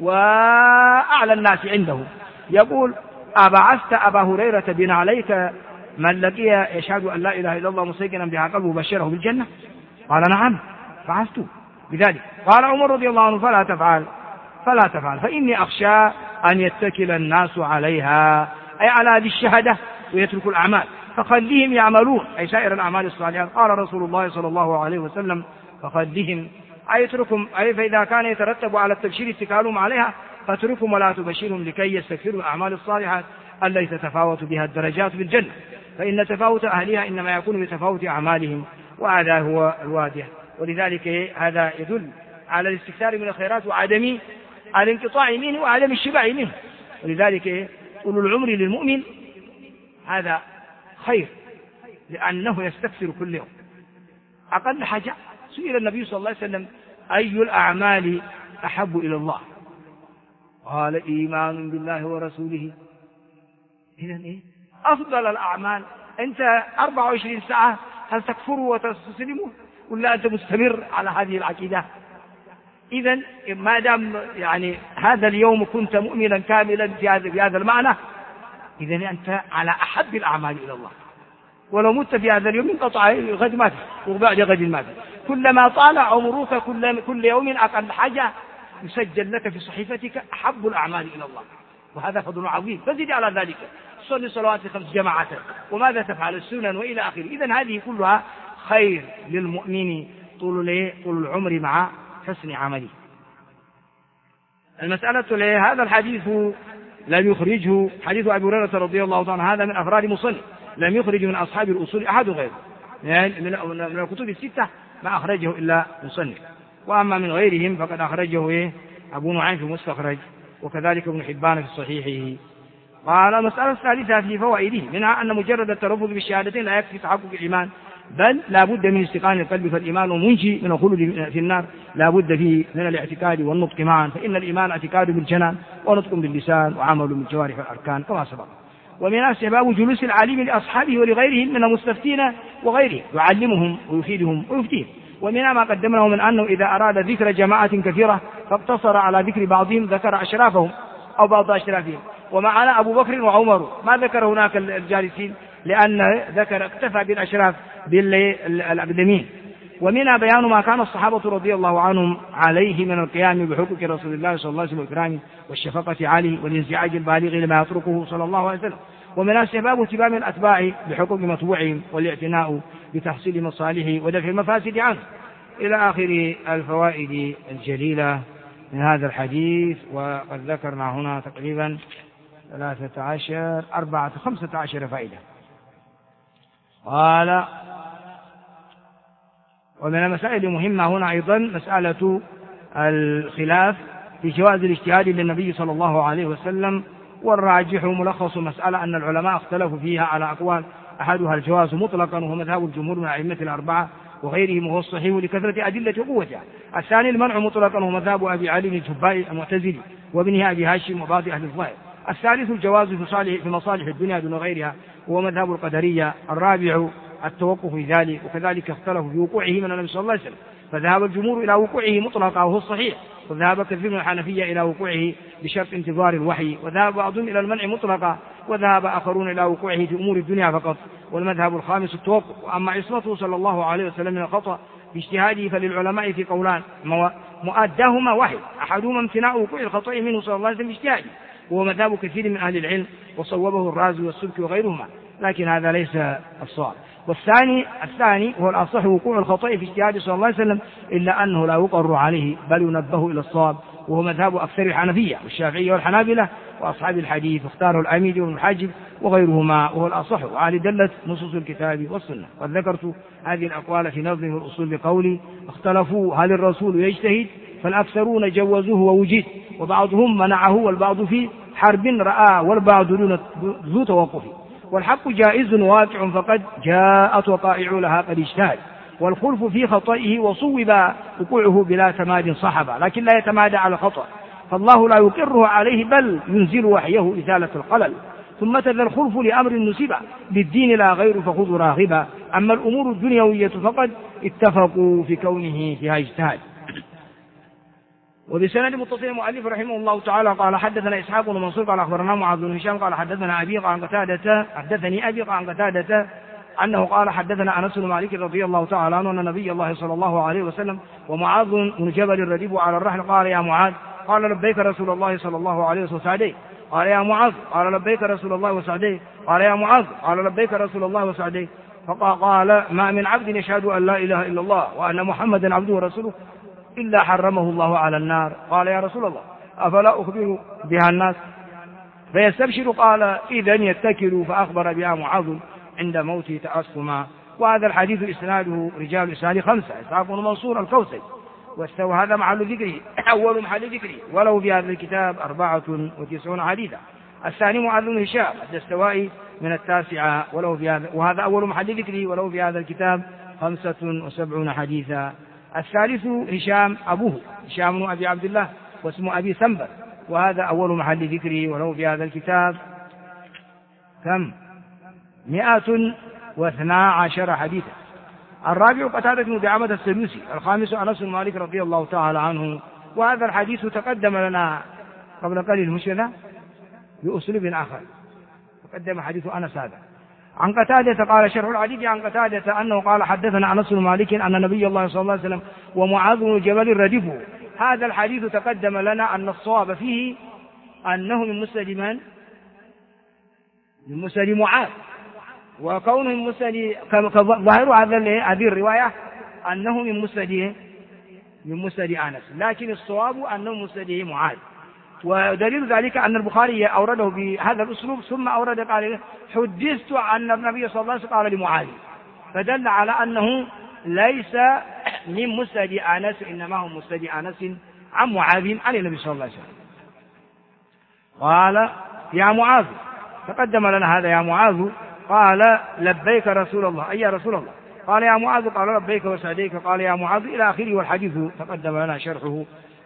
وأعلى الناس عنده. يقول أبعثت أبا هريرة بن عليك من لقي يشهد أن لا إله إلا الله مستيقنا بها قلبه بشره بالجنة؟ قال نعم بعثت بذلك. قال عمر رضي الله عنه فلا تفعل فإني أخشى أن يتكل الناس عليها، أي على هذه الشهادة ويتركوا الأعمال، فخليهم يعملون أي سائر الأعمال الصالحة. قال رسول الله صلى الله عليه وسلم فخليهم أي اتركهم، أي فإذا كان يترتب على التبشير اتكالهم عليها فاتركهم ولا تبشرهم لكي يستكثروا الأعمال الصالحة التي تتفاوت بها الدرجات في الجنة، فإن تفاوت أهلها إنما يكون بتفاوت أعمالهم، وهذا هو الواضح. ولذلك هذا يدل على الاستكثار من الخيرات وعدم الانقطاع منه وعدم الشبع منه. ولذلك أولو العمر للمؤمن هذا خير، لأنه يستكثر كل يوم. أقل حاجة سئل النبي صلى الله عليه وسلم أي الأعمال أحب إلى الله؟ قال إيمان بالله ورسوله. إذن أفضل الأعمال أنت 24 ساعة هل تكفروا وتستسلموا ولا أنت مستمر على هذه العقيدة؟ إذن ما دام يعني هذا اليوم كنت مؤمنا كاملا في هذا المعنى، إذن أنت على أحب الأعمال إلى الله. ولو مت في هذا اليوم انقطع غد مات وبعد غد مات. كلما طال عمرك كل يوم أقل حاجة يسجل لك في صحيفتك أحب الأعمال إلى الله، وهذا فضل عظيم. فزد على ذلك صلي صلوات 5 جماعة، وماذا تفعل السنن وإلى آخره. إذن هذه كلها خير للمؤمن طول العمر مع حسن عمله. المسألة هذا الحديث لم يخرجه حديث أبي هريرة رضي الله عنه هذا من أفراد مصنف، لم يخرج من أصحاب الأصول أحد غيره، يعني من الكتب الستة ما أخرجه إلا مصنف. وأما من غيرهم فقد أخرجه أبو نعيم في المستخرج، وكذلك ابن حبان في صحيحه. قال المسألة الثالثة في فوائده منها أن مجرد التلفظ بالشهادتين لا يكفي تحقق الإيمان، بل لا بد من استيقان القلب، فالإيمان منجي من الخلود في النار، لا بد فيه من الاعتقاد والنطق معا، فإن الإيمان اعتقاد بالجنان ونطق باللسان وعمل بالجوارح والأركان كما سبق. ومن استحباب جلوس العالم لأصحابه ولغيرهم من المستفتين وغيره يعلمهم ويفيدهم ويفتيهم. ومنها ما قدمناه من أنه إذا أراد ذكر جماعة كثيرة فاقتصر على ذكر بعضهم ذكر أشرافهم أو بعض أشرافهم، ومعنا أبو بكر وعمر ما ذكر هناك الجالسين لأن ذكر اكتفى بالأشراف بالأقدمين. ومنها بيان ما كان الصحابة رضي الله عنهم عليه من القيام بحقوق رسول الله صلى الله عليه وسلم والإكرام والشفقة عليه والانزعاج البالغ لما يتركه صلى الله عليه وسلم. ومن استحباب اتباع الأتباع بحقوق متبوعهم والاعتناء بتحصيل مصالحه ودفع المفاسد عنه، إلى آخر الفوائد الجليلة من هذا الحديث. وقد ذكرنا هنا تقريبا 15 فائدة. قال ومن المسائل المهمة هنا أيضا مسألة الخلاف في جواز الاجتهاد للنبي صلى الله عليه وسلم، والراجح ملخص المسألة أن العلماء اختلفوا فيها على أقوال، أحدها الجواز مطلقا وهو مذهب الجمهور من الأئمة الأربعة وغيرهم وهو الصحيح لكثرة أدلة قوته. الثاني المنع مطلقا وهو مذهب أبي علي الجبائي المعتزلي وابنه أبي هاشم وبعض أهل الظاهر. الثالث الجواز في مصالح الدنيا دون غيرها وهو مذهب القدرية. الرابع التوقف في ذلك، وكذلك اختلفوا في وقوعه من النبي صلى الله عليه وسلم، فذهب الجمهور إلى وقوعه مطلقا وهو الصحيح، وذهب كثير من الحنفية إلى وقوعه بشرط انتظار الوحي، وذهب بعضهم إلى المنع مطلقا، وذهب آخرون إلى وقوعه في أمور الدنيا فقط. والمذهب الخامس التوقف. وأما عصمته صلى الله عليه وسلم من الخطأ باجتهاده فللعلماء في قولان مؤداهما واحد، أحدهما امتناع وقوع الخطأ منه صلى الله عليه وسلم باجتهاده وهو مذهب كثير من أهل العلم وصوبه الرازي والسبكي وغيرهما، لكن هذا ليس الصواب. الثاني هو الأصح وقوع الخطأ في اجتهاد صلى الله عليه وسلم، إلا أنه لا يقر عليه بل ينبه إلى الصواب، وهو مذهب أكثر الحنفية والشافعية والحنابلة وأصحاب الحديث، واختاره الأميدي والمحجب وغيرهما، وهو الأصح وعلى دلت نصوص الكتاب والسنة. قد ذكرت هذه الأقوال في نظم الأصول بقولي اختلفوا هل الرسول يجتهد، فالأكثرون جوزوه ووجد، وبعضهم منعه والبعض في حرب رأى والبعض ذو توقف. والحق جائز واقع فقد جاءت وقائع لها قد اجتهد، والخلف في خطئه وصوب وقوعه بلا تماد صحبا، لكن لا يتمادى على الخطأ، فالله لا يقره عليه بل ينزل وحيه إزالة الخلل. ثم تذا الخلف لأمر نسبة بالدين لا غير فخذ راغبا، أما الأمور الدنيوية فقد اتفقوا في كونه فيها اجتهاد. وبسند متصل المؤلف رحمه الله تعالى قال حدثنا إسحاق بن منصور قال أخبرنا معاذ بن هشام قال حدثنا أبي قال قتادة حدثني أبي قال قتادة أنه قال حدثنا أنس بن مالك رضي الله تعالى عنه أن نبي الله صلى الله عليه وسلم ومعاذ بن جبل رديف على الرحل قال يا معاذ، قال لبيك رسول الله صلى الله عليه وسلم، قال يا معاذ، قال لبيك رسول الله وسعديه، قال يا معاذ، قال لبيك رسول الله وسعديه، فقال ما من عبد يشهد أن لا إله إلا الله وأن محمدا عبده ورسوله إلا حرمه الله على النار. قال يا رسول الله أفلا أخبر بها الناس فيستبشر؟ قال إذن يتكلوا، فأخبر بها معاذ عند موته تأثما. وهذا الحديث إسناده رجال إسناده 5 إسحاق بن منصور الكوسي، واستوى هذا محل ذكره أول محل ذكره، ولو في هذا الكتاب 94 حديثا. الثاني معاذ بن هشام الدستوائي من 9 وله في هذا، وهذا أول محل ذكره، وله في هذا الكتاب 75 حديثا. الثالث هشام أبوه هشام بن أبي عبد الله واسمه أبي سنبر، وهذا أول محل ذكره، وله في هذا الكتاب 112 حديثا. الرابع قتادة بن دعامة السدوسي. الخامس أنس بن مالك رضي الله تعالى عنه. وهذا الحديث تقدم لنا قبل قليل مشكلة بأسلوب آخر، تقدم حديث أنس هذا عن قتادة. قال شرح الحديث عن قتادة أنه قال حدثنا أنس بن مالك أن نبي الله صلى الله عليه وسلم ومعاذ بن جبل ردفه. هذا الحديث تقدم لنا أن الصواب فيه أنه من مسند من؟ من مسند معاذ، وكونه من مسند ظاهر هذه الرواية أنه من مسند أنس، لكن الصواب أنه من مسند معاذ. ودليل ذلك أن البخاري أورده بهذا الأسلوب ثم أورد قال حدثت أن النبي صلى الله عليه وسلم قال لمعاذ، فدل على أنه ليس من مسند أنس إنما هو مسند أنس عن معاذ عن النبي صلى الله عليه وسلم. قال يا معاذ، تقدم لنا هذا يا معاذ، قال لبيك رسول الله، أي يا رسول الله، قال يا معاذ، قال لبيك وسعديك، قال يا معاذ إلى آخره، والحديث تقدم لنا شرحه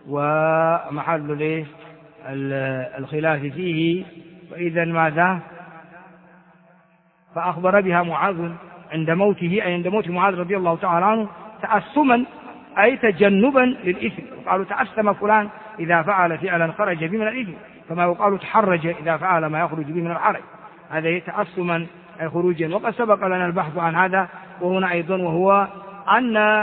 ومحل الخلاف فيه. وإذا ماذا؟ فأخبر بها معاذ عند موته، أي عند موت معاذ رضي الله تعالى عنه، تأثما أي تجنبا للإثم. وقالوا تأثم فلان إذا فعل فعلا خرج به من الإثم، كما يقال تحرج إذا فعل ما يخرج به من الحرج، هذا تأثما أي خروجا. وقد سبق لنا البحث عن هذا وهنا أيضا، وهو أن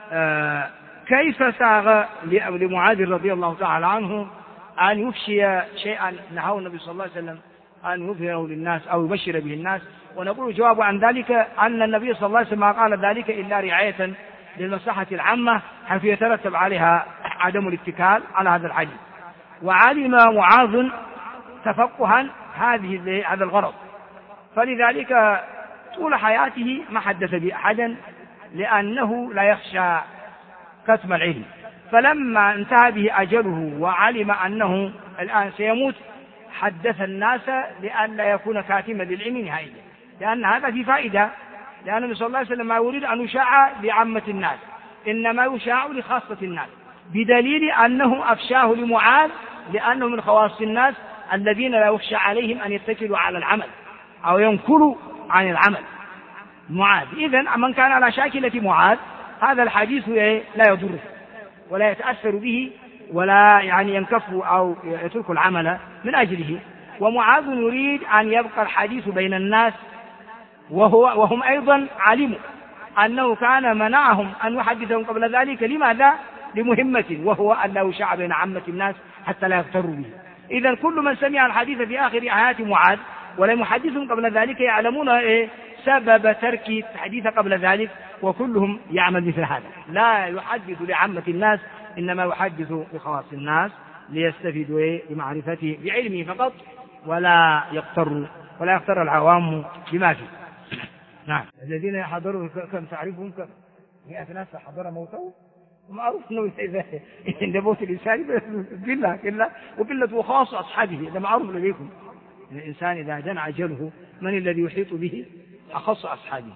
كيف ساغ لمعاذ رضي الله تعالى عنه أن يفشي شيئا نهاه النبي صلى الله عليه وسلم أن يظهره للناس أو يبشر به الناس. ونقول جواب عن ذلك أن النبي صلى الله عليه وسلم ما قال ذلك إلا رعاية للمصلحة العامة، حيث يترتب عليها عدم الاتكال على هذا الحديث. وعلم معاذ تفقها هذا الغرض، فلذلك طول حياته ما حدث بأحدا لأنه لا يخشى كتم العلم. فلما انتهى به أجله وعلم أنه الآن سيموت حدث الناس لئلا يكون كاتما للعلم نهائيا، لأن هذا في فائدة، لأن النبي صلى الله عليه وسلم ما يريد أن يشاع لعامة الناس، إنما يشاع لخاصة الناس، بدليل أنه أفشاه لمعاذ لأنه من خواص الناس الذين لا يخشى عليهم أن يتكلوا على العمل أو ينكروا عن العمل. معاذ إذن من كان على شاكلة معاذ هذا الحديث لا يضره ولا يتأثر به ولا ينكف أو يترك العمل من أجله. ومعاذ يريد أن يبقى الحديث بين الناس، وهم أيضا علموا أنه كان منعهم أن يحدثهم قبل ذلك. لماذا؟ لمهمة، وهو أن لا يشاع بين عامة الناس حتى لا يغتروا به. إذن كل من سمع الحديث في آخر حياة معاذ ولم يحدثهم قبل ذلك يعلمون سبب ترك الحديث قبل ذلك، وكلهم يعمل مثل هذا، لا يحدث لعامة الناس إنما يحدث لخواص الناس ليستفيدوا بمعرفته بعلمه فقط، ولا يغتر العوام بما فيه. نعم. الذين يحضروا كم تعرفهم؟ كم 100 ناس حضر موته، ومعروف انه اذا عند موت الانسان قله وقله وخاص اصحابه، هذا معروف لديكم. الانسان اذا جن اجله من الذي يحيط به؟ اخص اصحابه.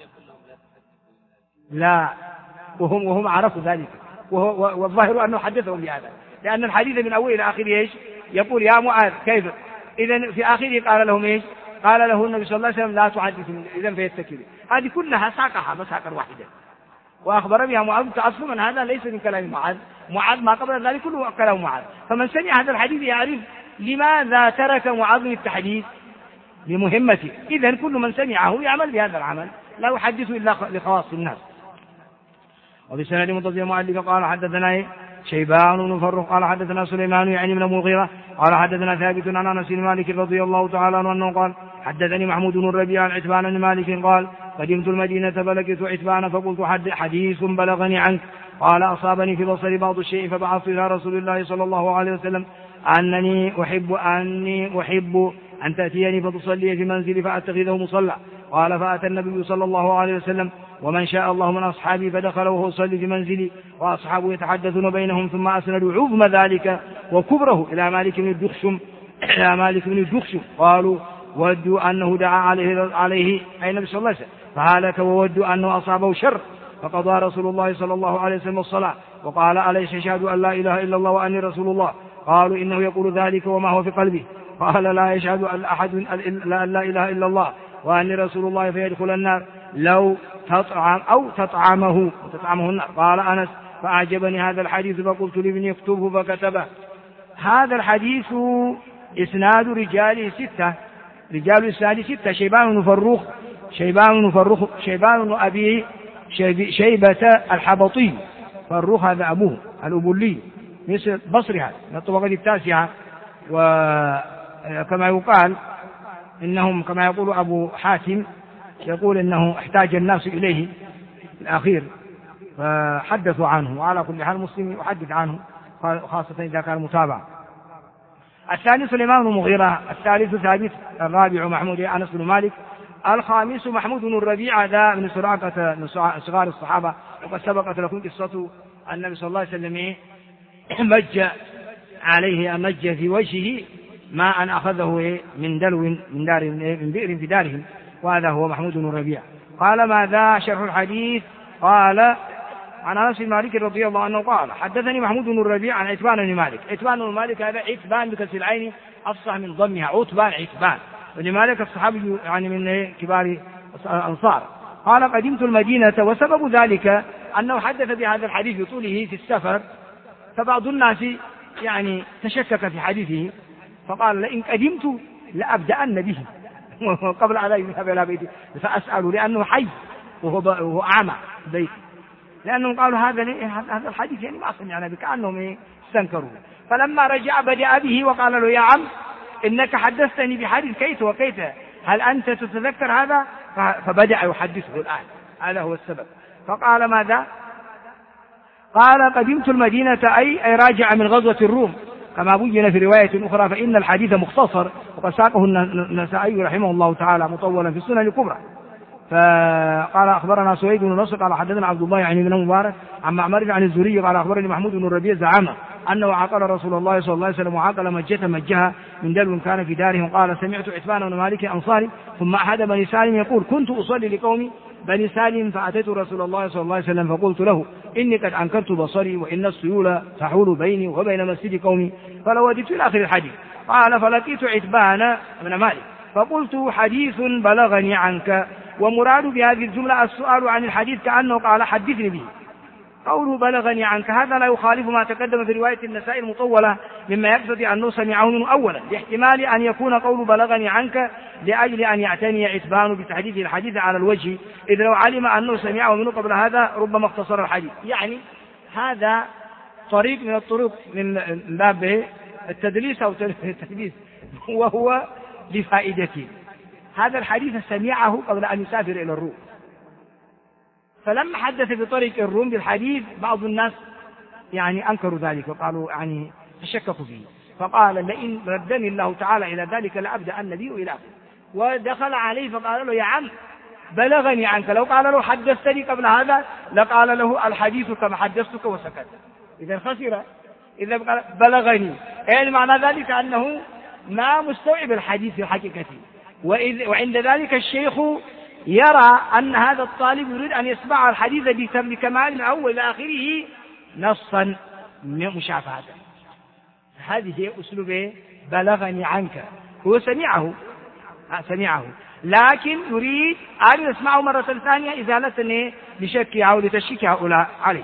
لا، وهم عرفوا ذلك، والظاهر انه حدثهم بهذا، لان الحديث من اول الى اخره يقول يا معاذ كيف. اذا في اخره قال لهم ايش؟ قال له النبي صلى الله عليه وسلم لا تحدثوا اذا فيتكلوا. هذه كلها ساقها مساقا واحده، واخبر بها معاذ تعصما. هذا ليس من كلام معاذ ما قبل ذلك كله كلام معاذ. فمن سمع هذا الحديث يعرف لماذا ترك معاذ التحديث لمهمته. اذا كل من سمعه يعمل بهذا العمل، لا يحدث الا لخواص الناس. وبسند متصل مؤلف قال حدثنا شيبان بن فرخ قال حدثنا سليمان من المغيرة قال حدثنا ثابت عن انس بن مالك رضي الله تعالى عنه انه قال حدثني محمود بن الربيع عن عتبان بن مالك قال قدمت المدينة فلقيت عتبان فقلت حديث بلغني عنك، قال أصابني في بصري بعض الشيء فبعثت إلى رسول الله صلى الله عليه وسلم أني أحب أن تأتيني فتصلي في منزلي فأتخذه مصلى. قال فأتى النبي صلى الله عليه وسلم ومن شاء الله من أصحابي فدخل وهو يصلي في منزلي وأصحابه يتحدثون بينهم، ثم أسندوا عظم ذلك وكبره إلى مالك بن الدخشم قالوا ودوا أنه دعا عليه أي النبي صلى الله عليه وسلم فهلك، وودوا أنه أصابه شر، فقضى رسول الله صلى الله عليه وسلم الصلاة وقال أليس يشهد أن لا إله إلا الله وأني رسول الله؟ قالوا إنه يقول ذلك وما هو في قلبه. قال لا يشهد أحد أن لا إله إلا الله وأني رسول الله فيدخل النار لو تطعم أو تطعمه النار. قال أنس فأعجبني هذا الحديث فقلت لابني اكتبه فكتبه. هذا الحديث إسناد رجال 6، رجال الإسناد 6: شيبان بن أبي شيبة الحبطي، فروخ هذا أبوه الأبولي مثل بصري هذا من الطبقة 9، وكما يقال إنهم كما يقول أبو حاتم يقول إنه احتاج الناس إليه في الأخير فحدثوا عنه، وعلى كل حال مسلم يحدث عنه خاصة إذا كان متابع. الثاني سليمان بن المغيرة، الثالث ثابت، الرابع محمود أنس بن مالك، الخامس محمود بن الربيع، هذا من سراقة من صغار الصحابة، وقد سبقت لكم قصة النبي صلى الله عليه وسلم مج عليه مج في وجهه ماء أخذه من دلو من بئر في دارهم، وهذا هو محمود بن الربيع. قال ماذا شرح الحديث؟ قال عن أنس بن مالك رضي الله عنه قال حدثني محمود بن الربيع عن عتبان بن مالك. عتبان بن مالك هذا عتبان بكسر العين أفصح من ضمها، عتبان بن مالك الصحابي يعني من كبار الأنصار. قال قدمت المدينة، وسبب ذلك أنه حدث بهذا الحديث بطوله في السفر، فبعض الناس يعني تشكك في حديثه، فقال لئن قدمت لأبدأن به قبل على يذهب إلى بيته فأسأله، لأنه حي وهو أعمى بيته، لأنهم قالوا هذا الحديث يعني ما سمعنا بك، كأنهم استنكروا. فلما رجع بدأ به وقال له يا عم إنك حدثتني بحديث كيت وكيت، هل أنت تتذكر هذا؟ فبدأ يحدثه الآن، هذا هو السبب. فقال ماذا؟ قال قدمت المدينة أي راجع من غزوة الروم، كما بين في رواية أخرى، فإن الحديث مختصر، وقد ساقه النسائي رحمه الله تعالى مطولا في السنن الكبرى. فقال أخبرنا سويد بن نصر قال حدثنا عبد الله يعني بن مبارك عن معمر عن الزهري قال أخبرني محمود بن الربيع زعامة أنه عقل رسول الله صلى الله عليه وسلم، وعقل مجها من دلو كان في دارهم. قال سمعت عتبان بن مالك أنصاري ثم أحد بني سالم يقول كنت أصلي لقومي بني سالم فأتيت رسول الله صلى الله عليه وسلم فقلت له إني قد أنكرت بصري وإن السيول تحول بيني وبين مسجد قومي، فلو وددت إلى آخر الحديث. قال فلقيت عتبان بن مالك فقلت حديث بلغني عنك، ومراد بهذه الجملة السؤال عن الحديث كأنه قال حدثني به. قوله بلغني عنك هذا لا يخالف ما تقدم في رواية النسائي المطولة، مما يقتضي أنه سمعه منه أولا، لاحتمال أن يكون قول بلغني عنك لأجل أن يعتني عتبان بتحديث الحديث على الوجه، إذ لو علم أنه سمعه منه قبل هذا ربما اختصر الحديث. يعني هذا طريق من الطرق من باب التدليس أو التدليس، وهو لفائدته. هذا الحديث سمعه قبل أن يسافر إلى الروم، فلما حدث بطريق الروم بالحديث بعض الناس يعني أنكروا ذلك وقالوا يعني تشككوا فيه، فقال لئن ردني الله تعالى إلى ذلك لأبدأ النبي إلى آخره. ودخل عليه فقال له يا عم بلغني عنك، لو قال له حدثتني قبل هذا لقال له الحديث كما حدثتك وسكت، إذا خسر. إذا قال بلغني يعني معنى ذلك أنه ما مستوعب الحديث في حقيقته، وعند ذلك الشيخ يرى أن هذا الطالب يريد أن يسمع الحديث بكمال من أول إلى آخره نصا مشافهة. هذه أسلوب بلغني عنك، هو سمعه لكن يريد أن يسمعه مرة ثانية إزالة لشك أو لتشكيك هؤلاء عليه.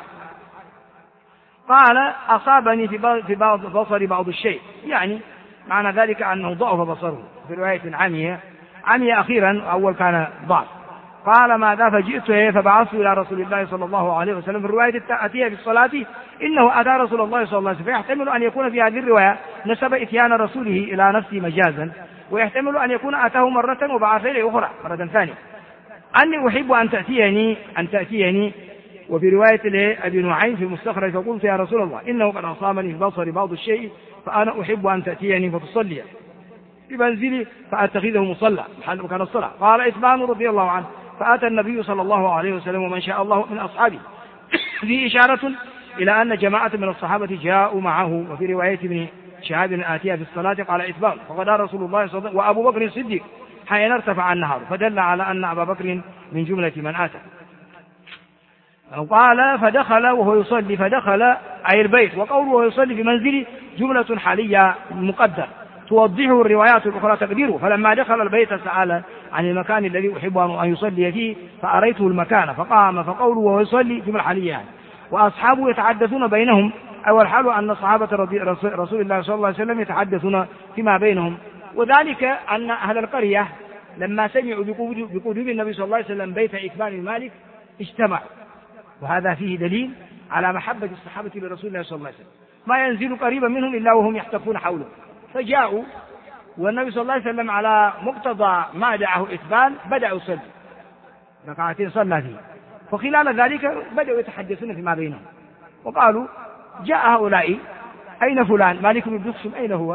قال أصابني في بصري بعض الشيء، يعني معنى ذلك أنه ضعف بصره، في رواية عمي أخيرا، أول كان ضعف. قال ماذا؟ فجئت فبعثت إلى رسول الله صلى الله عليه وسلم. في الرواية التأتية في الصلاة إنه أتى رسول الله صلى الله عليه وسلم، فيحتمل أن يكون في هذه الرواية نسب إتيان رسوله إلى نفسه مجازا، ويحتمل أن يكون أتاه مرة وبعث إليه أخرى مرة ثانية. أني أحب أن تأتيني. وفي رواية أبي نعيم في المستخرج فقلت يا رسول الله إنه قد أصابني في بصري بعض الشيء، فأنا أحب أن تأتيني فتصلي في منزلي فأتخذه مصلى محل مكان الصلاة. قال عتبان رضي الله عنه فأتى النبي صلى الله عليه وسلم ومن شاء الله من أصحابه، في إشارة إلى أن جماعة من الصحابة جاءوا معه. وفي رواية ابن شهاب آتيها في الصلاة قال عتبان فغدا رسول الله صلى الله عليه وسلم وأبو بكر الصديق حين ارتفع النهار، فدل على أن أبا بكر من جملة من آتى. قال فدخل وهو يصلي، فدخل أي البيت، وقوله وهو يصلي في منزله جملة حالية مقدر توضحه الروايات الأخرى تقديره. فلما دخل البيت سأل عن المكان الذي أحب أن يصلي فيه فأريته المكان فقام، فقوله وهو يصلي جملة حالية يعني. وأصحابه يتحدثون بينهم، أو الحال أن صحابة رسول الله صلى الله عليه وسلم يتحدثون فيما بينهم. وذلك أن أهل القرية لما سمعوا بقدوم النبي صلى الله عليه وسلم بيت عتبان المالك اجتمعوا، وهذا فيه دليل على محبة الصحابة لرسول الله صلى الله عليه وسلم، ما ينزل قريبا منهم إلا وهم يحتفون حوله. فجاءوا والنبي صلى الله عليه وسلم على مقتضى ما دعاه عتبان بدأوا يصلي ركعتين صلى فيه، وخلال ذلك بدأوا يتحدثون فيما بينهم، وقالوا جاء هؤلاء أين فلان مالك بن دخشم أين هو؟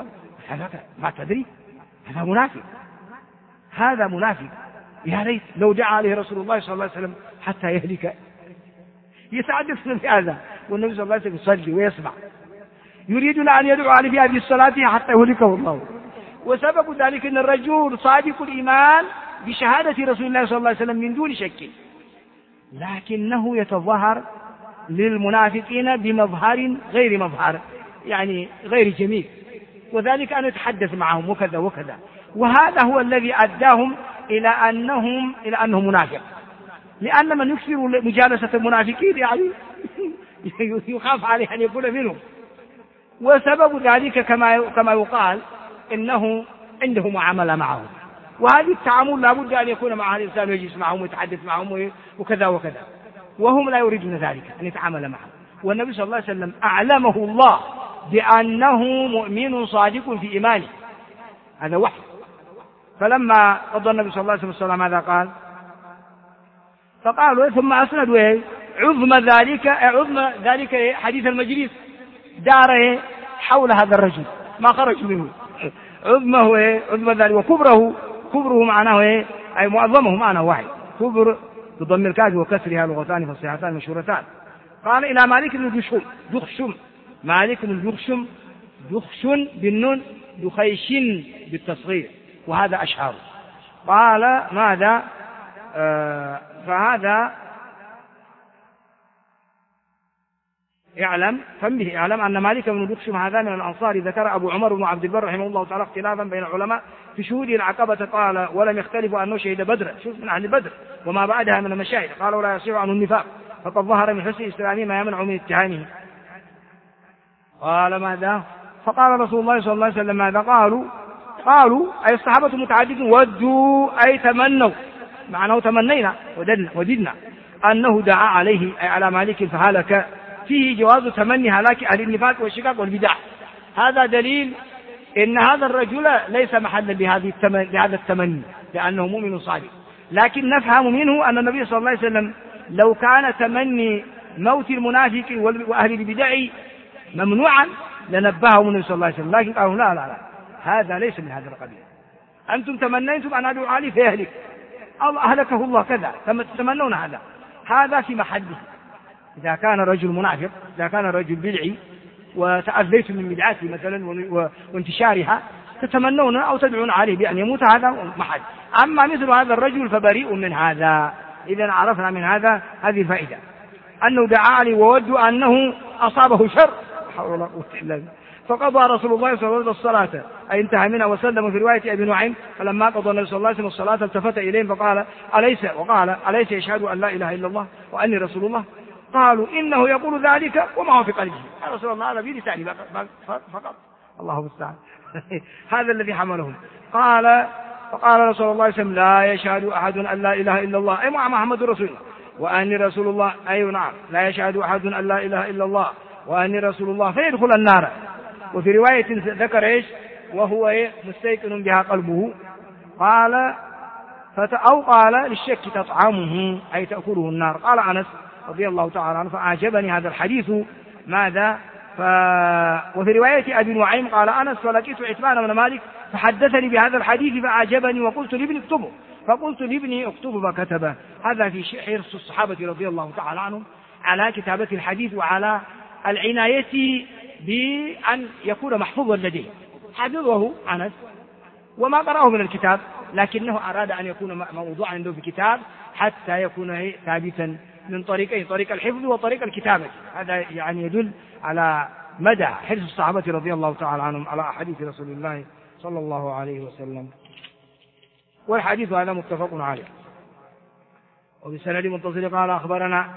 هذا ما تدري، هذا منافق، هذا منافق. يا ليت لو دعا عليه رسول الله صلى الله عليه وسلم حتى يهلك، يتحدث بهذا والنبي صلى الله عليه وسلم يصلي ويسمع، يريدون أن يدعو عليه في هذه الصلاة حتى يهلكه الله. وسبب ذلك أن الرجل صادق الإيمان بشهادة رسول الله صلى الله عليه وسلم من دون شك، لكنه يتظاهر للمنافقين بمظهر غير مظهر، يعني غير جميل، وذلك أن يتحدث معهم وكذا وكذا، وهذا هو الذي أداهم إلى أنهم منافق، لأن من يكثر مجالسة المنافقين يعني يخاف عليه أن يكون منهم. وسبب ذلك كما يقال إنه عنده معاملة معهم، وهذه التعامل لا بد أن يكون مع الإنسان ويجلس معهم ويتحدث معهم وكذا وكذا، وهم لا يريدون ذلك أن يتعامل معهم. والنبي صلى الله عليه وسلم أعلمه الله بأنه مؤمن صادق في إيمانه، هذا وحي. فلما قضى النبي صلى الله عليه وسلم ماذا قال؟ فقالوا ثم أسندوا عظم ذلك حديث المجلس دار حول هذا الرجل ما خرج منه، عظم ذلك وكبره معناه أي معظمه معناه واحد، كبر بضم الكاف وكسرها لغتان فصيحتان مشهورتان. قال إلى مالك بن دخشم، مالك بن دخشن بالنون، دخيشن بالتصغير، وهذا أشهر. قال ماذا؟ فهذا اعلم أن مالك بن دخشم هذا من الأنصار. ذكر أبو عمر بن عبد البر رحمه الله تعالى اختلافا بين العلماء في شهود العقبة، قال ولم يختلفوا أنه شهد بدر، شوف من أهل بدر وما بعدها من المشاهد، قالوا لا يصير عنه النفاق فقد ظهر من حسن إسلامه ما يمنع من اتهامه. قال ماذا؟ فقال رسول الله صلى الله عليه وسلم ماذا؟ قالوا أي الصحابة متعددون، ودوا أي تمنوا، معناه تمنينا وددنا أنه دعا عليه أي على مالك فهلك، فيه جواز تمني هلاك أهل النفاق والشقاق والبدع. هذا دليل إن هذا الرجل ليس محلا لهذا التمني لأنه مؤمن صادق، لكن نفهم منه أن النبي صلى الله عليه وسلم لو كان تمني موت المنافق وأهل البدع ممنوعا لنبههم النبي صلى الله عليه وسلم، لكن قالوا لا هذا ليس من هذا القبيل، أنتم تمنيتم أن أدعو عليه فيهلك، الله أهلكه الله كذا، تتمنون هذا في محله. إذا كان رجل منافق، إذا كان رجل بدعي وتأذيتم من بدعاته مثلا وانتشارها تتمنون أو تدعون عليه بأن يموت، هذا محل. أما مثل هذا الرجل فبريء من هذا. إذا عرفنا من هذا هذه الفائدة أنه دعا عليه وودوا أنه أصابه شر، حول ولا قوة إلا بالله. فقضى رسول الله صلى الله عليه وسلم الصلاة أي انتهى منها وسلم. في رواية أبي نعيم فلما قضى النبي صلى الله عليه وسلم الصلاة التفت إليهم فقال أليس يشهد أن لا إله إلا الله وأني رسول الله؟ قالوا إنه يقول ذلك وما هو في قلبه. يا رسول الله هذا بلساني فقط، الله المستعان. هذا الذي حملهم. فقال رسول الله صلى الله عليه وسلم لا يشهد أحد أن لا إله إلا الله أي محمد رسول الله وأني رسول الله، أي نعم لا يشهد أحد أن لا إله إلا الله وأني رسول الله فيدخل النار. وفي رواية ذكر وهو مستيقن بها قلبه. قال للشك تطعمه أي تأكله النار. قال أنس رضي الله تعالى عنه فأعجبني هذا الحديث ماذا؟ وفي رواية أبي نعيم قال أنس فلقيت عثمان بن مالك فحدثني بهذا الحديث فأعجبني وقلت لابني اكتبه، فقلت لابني اكتبه فكتبه. هذا في حرص الصحابة رضي الله تعالى عنهم على كتابة الحديث وعلى العناية بأن يكون محفوظا لديه. حفظه أنس وما قرأه من الكتاب، لكنه أراد أن يكون موضوعا عنده في كتاب حتى يكون ثابتا من طريقين، طريق الحفظ وطريق الكتابة. هذا يعني يدل على مدى حرص الصحابة رضي الله تعالى عنهم على أحاديث رسول الله صلى الله عليه وسلم. والحديث هذا متفق عليه. وبسند متصل قال أخبرنا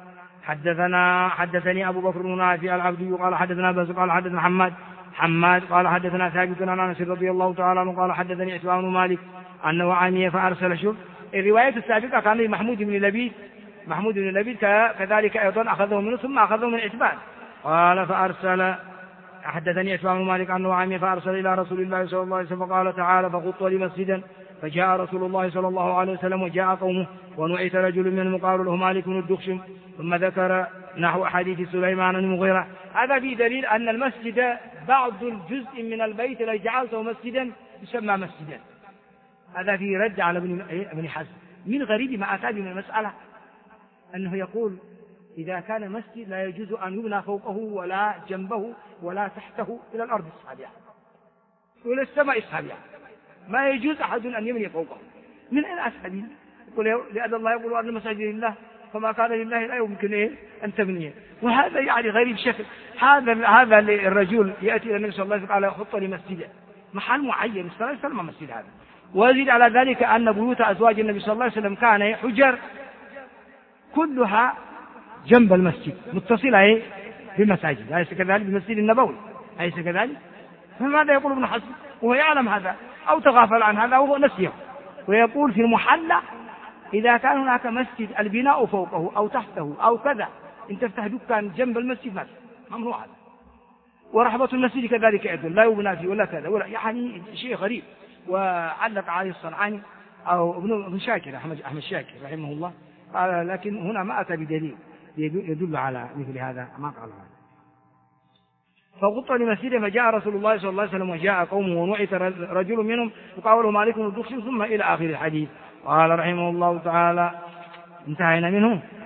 حدثني أبو بكر بن نافع العبدي قال حدثنا بس قال حدثنا حماد قال حدثنا ثابت عن أنس رضي الله تعالى عنه قال حدثني عتبان بن مالك أنه عمي فأرسل. شوف الرواية السابقة كان محمود بن لبيد كذلك أيضا أخذه منه ثم أخذه من عتبان. قال فأرسل حدثني عتبان بن مالك أنه عمي فأرسل إلى رسول الله صلى الله عليه وسلم فقال تعالى فخط لي مسجدا فجاء رسول الله صلى الله عليه وسلم وجاء قومه ونعيت رجل منهم قالوا له مالك بن الدخشم ثم ذكر نحو حديث سليمان المغيرة. هذا في دليل أن المسجد بعض الجزء من البيت الذي جعلته مسجدا يسمى مسجدا. هذا في رد على ابن حزم. من غريب ما أتى من المسألة أنه يقول إذا كان مسجد لا يجوز أن يبنى فوقه ولا جنبه ولا تحته إلى الأرض السابعة وإلى السماء السابعة، ما يجوز أحد أن يبني فوقه. من أين أسأل؟ لأن الله يقول أن المساجد لله فما كان لله لا يمكن أن تبنيه. وهذا يعني غريب شكل. هذا الرجل يأتي إلى النبي صلى الله عليه وسلم على خطة لمسجده محل معين صلى الله عليه وسلم مسجد هذا. ويزيد على ذلك أن بيوت أزواج النبي صلى الله عليه وسلم كان حجر كلها جنب المسجد متصلة بمساجد، أليس كذلك؟ بالمسجد النبوي أليس كذلك؟ فماذا يقول ابن حزم وهو يعلم هذا أو تغافل عن هذا وهو نسيه؟ ويقول في المحلى إذا كان هناك مسجد البناء فوقه أو تحته أو كذا، إن تفتح دكان جنب المسجد ما ممنوع هذا. ورحبة المسجد كذلك أيضا لا يبنى فيه ولا كذا ولا، يعني شيء غريب. وعلق عليه الصنعاني أو ابن شاكر أحمد شاكر رحمه الله قال لكن هنا ما أتى بدليل يدل على مثل هذا ما قال هذا. فغط لمسجده فجاء رسول الله صلى الله عليه وسلم وجاء قومه ونعت رجل منهم وقالوا عليكم الدخل ثم إلى آخر الحديث. قال رحمه الله تعالى انتهينا منه.